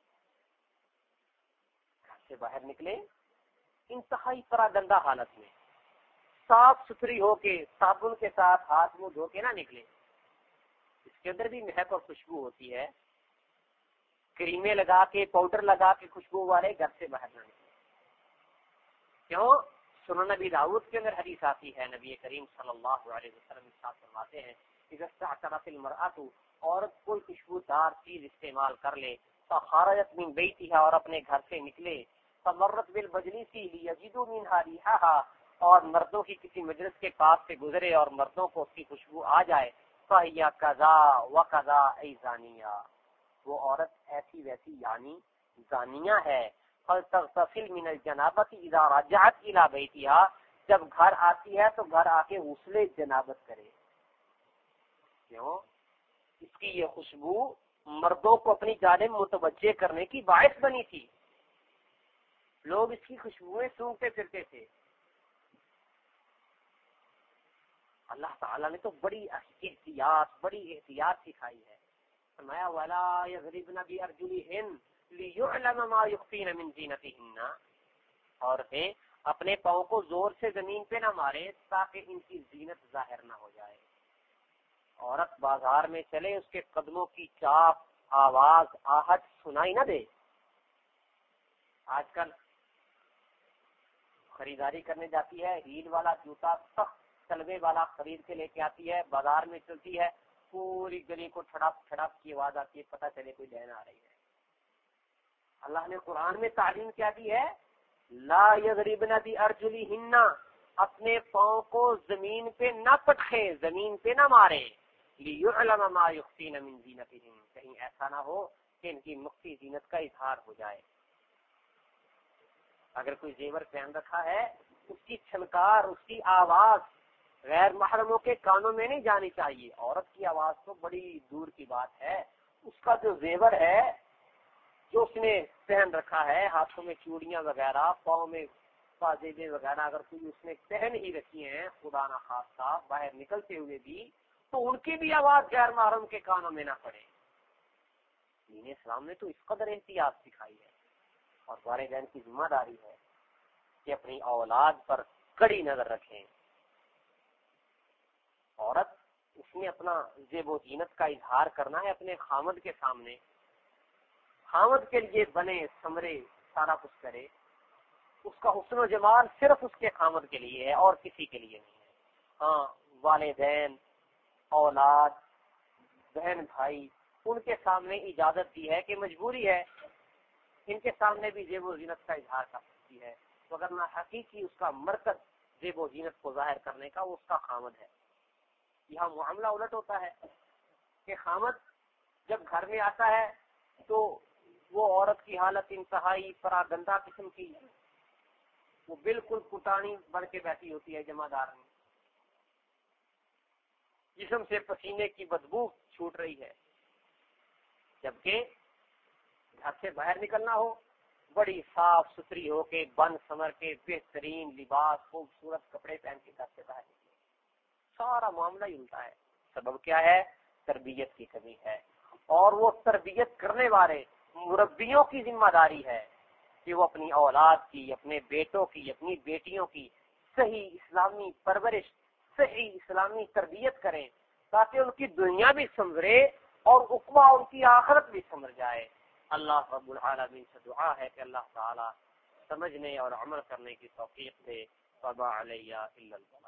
گھر سے باہر نکلے انتہائی پراگندہ حالت میں، صاف ستھری ہو کے صابن کے ساتھ ہاتھ منہ دھو کے نہ نکلے. اس کے اندر بھی مہک اور خوشبو ہوتی ہے. کریمیں لگا کے، پاؤڈر لگا کے خوشبو والے گھر سے باہر نہ نکلے. کیوں؟ سنن نبی داؤد کے اندر حدیث آتی ہے، نبی کریم صلی اللہ علیہ وسلم ارشاد فرماتے ہیں اذا استعطرت المرأة، عورت کوئی خوشبودار چیز استعمال کر لے، فخرجت من بیتها، اور اپنے گھر سے نکلے، فمرت بالمجلس لیجدوا منها ريحها، اور مردوں کی کسی مجلس کے پاس سے گزرے اور مردوں کو اس کی خوشبو آ جائے، فہی کذا وکذا ای زانیہ، وہ عورت ایسی ویسی یعنی زانیہ ہے. فلتغتسل من الجنابۃ اذا رجعت الى بیتها، جب گھر آتی ہے تو گھر آ کے غسل جنابت کرے. کیوں؟ اس کی یہ خوشبو مردوں کو اپنی جانب متوجہ کرنے کی باعث بنی تھی. لوگ اس کی خوشبوئیں سونگتے پھرتے تھے. اللہ تعالیٰ نے تو بڑی احتیاط سکھائی ہے. فرمایا ولا یضربن بارجلہن لیعلم ما یخفین من زینتہن، عورتیں اپنے پاؤں کو زور سے زمین پہ نہ مارے تاکہ ان کی زینت ظاہر نہ ہو جائے. عورت بازار میں چلے، اس کے قدموں کی چاپ، آواز، آہٹ سنائی نہ دے، کل خریداری کرنے جاتی ہے، ہیل والا جوتا سخت تلوے والا خرید کے لے کے آتی ہے، بازار میں چلتی ہے، پوری گلی کو چھڑپ چھڑپ کی آواز آتی ہے، پتہ چلے کوئی بہن آ رہی ہے۔ اللہ نے قرآن میں تعلیم کیا دی ہے، لا یضربن بارجلہن، اپنے پاؤں کو زمین پہ نہ پٹکیں، زمین پہ نہ ماریں، لیعلم ما یخفین من زینتہن، کہیں ایسا نہ ہو کہ ان کی مخفی زینت کا اظہار ہو جائے۔ اگر کوئی زیور پہن رکھا ہے، اس کی چھنکار، اس کی آواز غیر محرموں کے کانوں میں نہیں جانی چاہیے۔ عورت کی آواز تو بڑی دور کی بات ہے، اس کا جو زیور ہے جو اس نے پہن رکھا ہے، ہاتھوں میں چوڑیاں وغیرہ، پاؤں میں پاجیبیں وغیرہ، اگر کوئی اس نے پہن ہی رکھی ہیں خدا نہ خواستہ باہر نکلتے ہوئے بھی، تو ان کی بھی آواز غیر محرم کے کانوں میں نہ پڑے۔ دین اسلام نے تو اس قدر احتیاط سکھائی ہے، اور والدین کی ذمہ داری ہے کہ اپنی اولاد پر کڑی نظر رکھیں۔ عورت اس نے اپنا زیب و زینت کا اظہار کرنا ہے اپنے خامد کے سامنے، خامد کے لیے بنے سمرے سارا کچھ کرے، اس کا حسن و جمال صرف اس کے خامد کے لیے ہے اور کسی کے لیے نہیں ہے۔ ہاں، والدین، اولاد، بہن بھائی، ان کے سامنے اجازت دی ہے کہ مجبوری ہے، ان کے سامنے بھی زیب و زینت کا اظہار کر سکتی ہے، وگرنہ حقیقی اس کا مرکز زیب و زینت کو ظاہر کرنے کا وہ اس کا خامد ہے۔ یہاں معاملہ الٹ ہوتا ہے کہ خامد جب گھر میں آتا ہے تو وہ عورت کی حالت انتہائی پراگندہ قسم کی، وہ بالکل پٹانی بن کے بیٹھی ہوتی ہے جمع دار میں، جسم سے پسینے کی بدبو چھوٹ رہی ہے، جبکہ گھر سے باہر نکلنا ہو بڑی صاف ستھری ہو کے، بن سمر کے، بہترین لباس، خوبصورت کپڑے پہن کے گھر سے باہر نکلے۔ سارا معاملہ ہی الٹا ہے۔ سبب کیا ہے؟ تربیت کی کمی ہے، اور وہ تربیت کرنے والے مربیوں کی ذمہ داری ہے کہ وہ اپنی اولاد کی، اپنے بیٹوں کی، اپنی بیٹیوں کی صحیح اسلامی پرورش، صحیح اسلامی تربیت کریں، تاکہ ان کی دنیا بھی سنورے اور عقبہ ان کی آخرت بھی سنور جائے۔ اللہ رب العالمین سے دعا ہے کہ اللہ تعالی سمجھنے اور عمل کرنے کی توفیق دے۔ وما علی الا البلاغ۔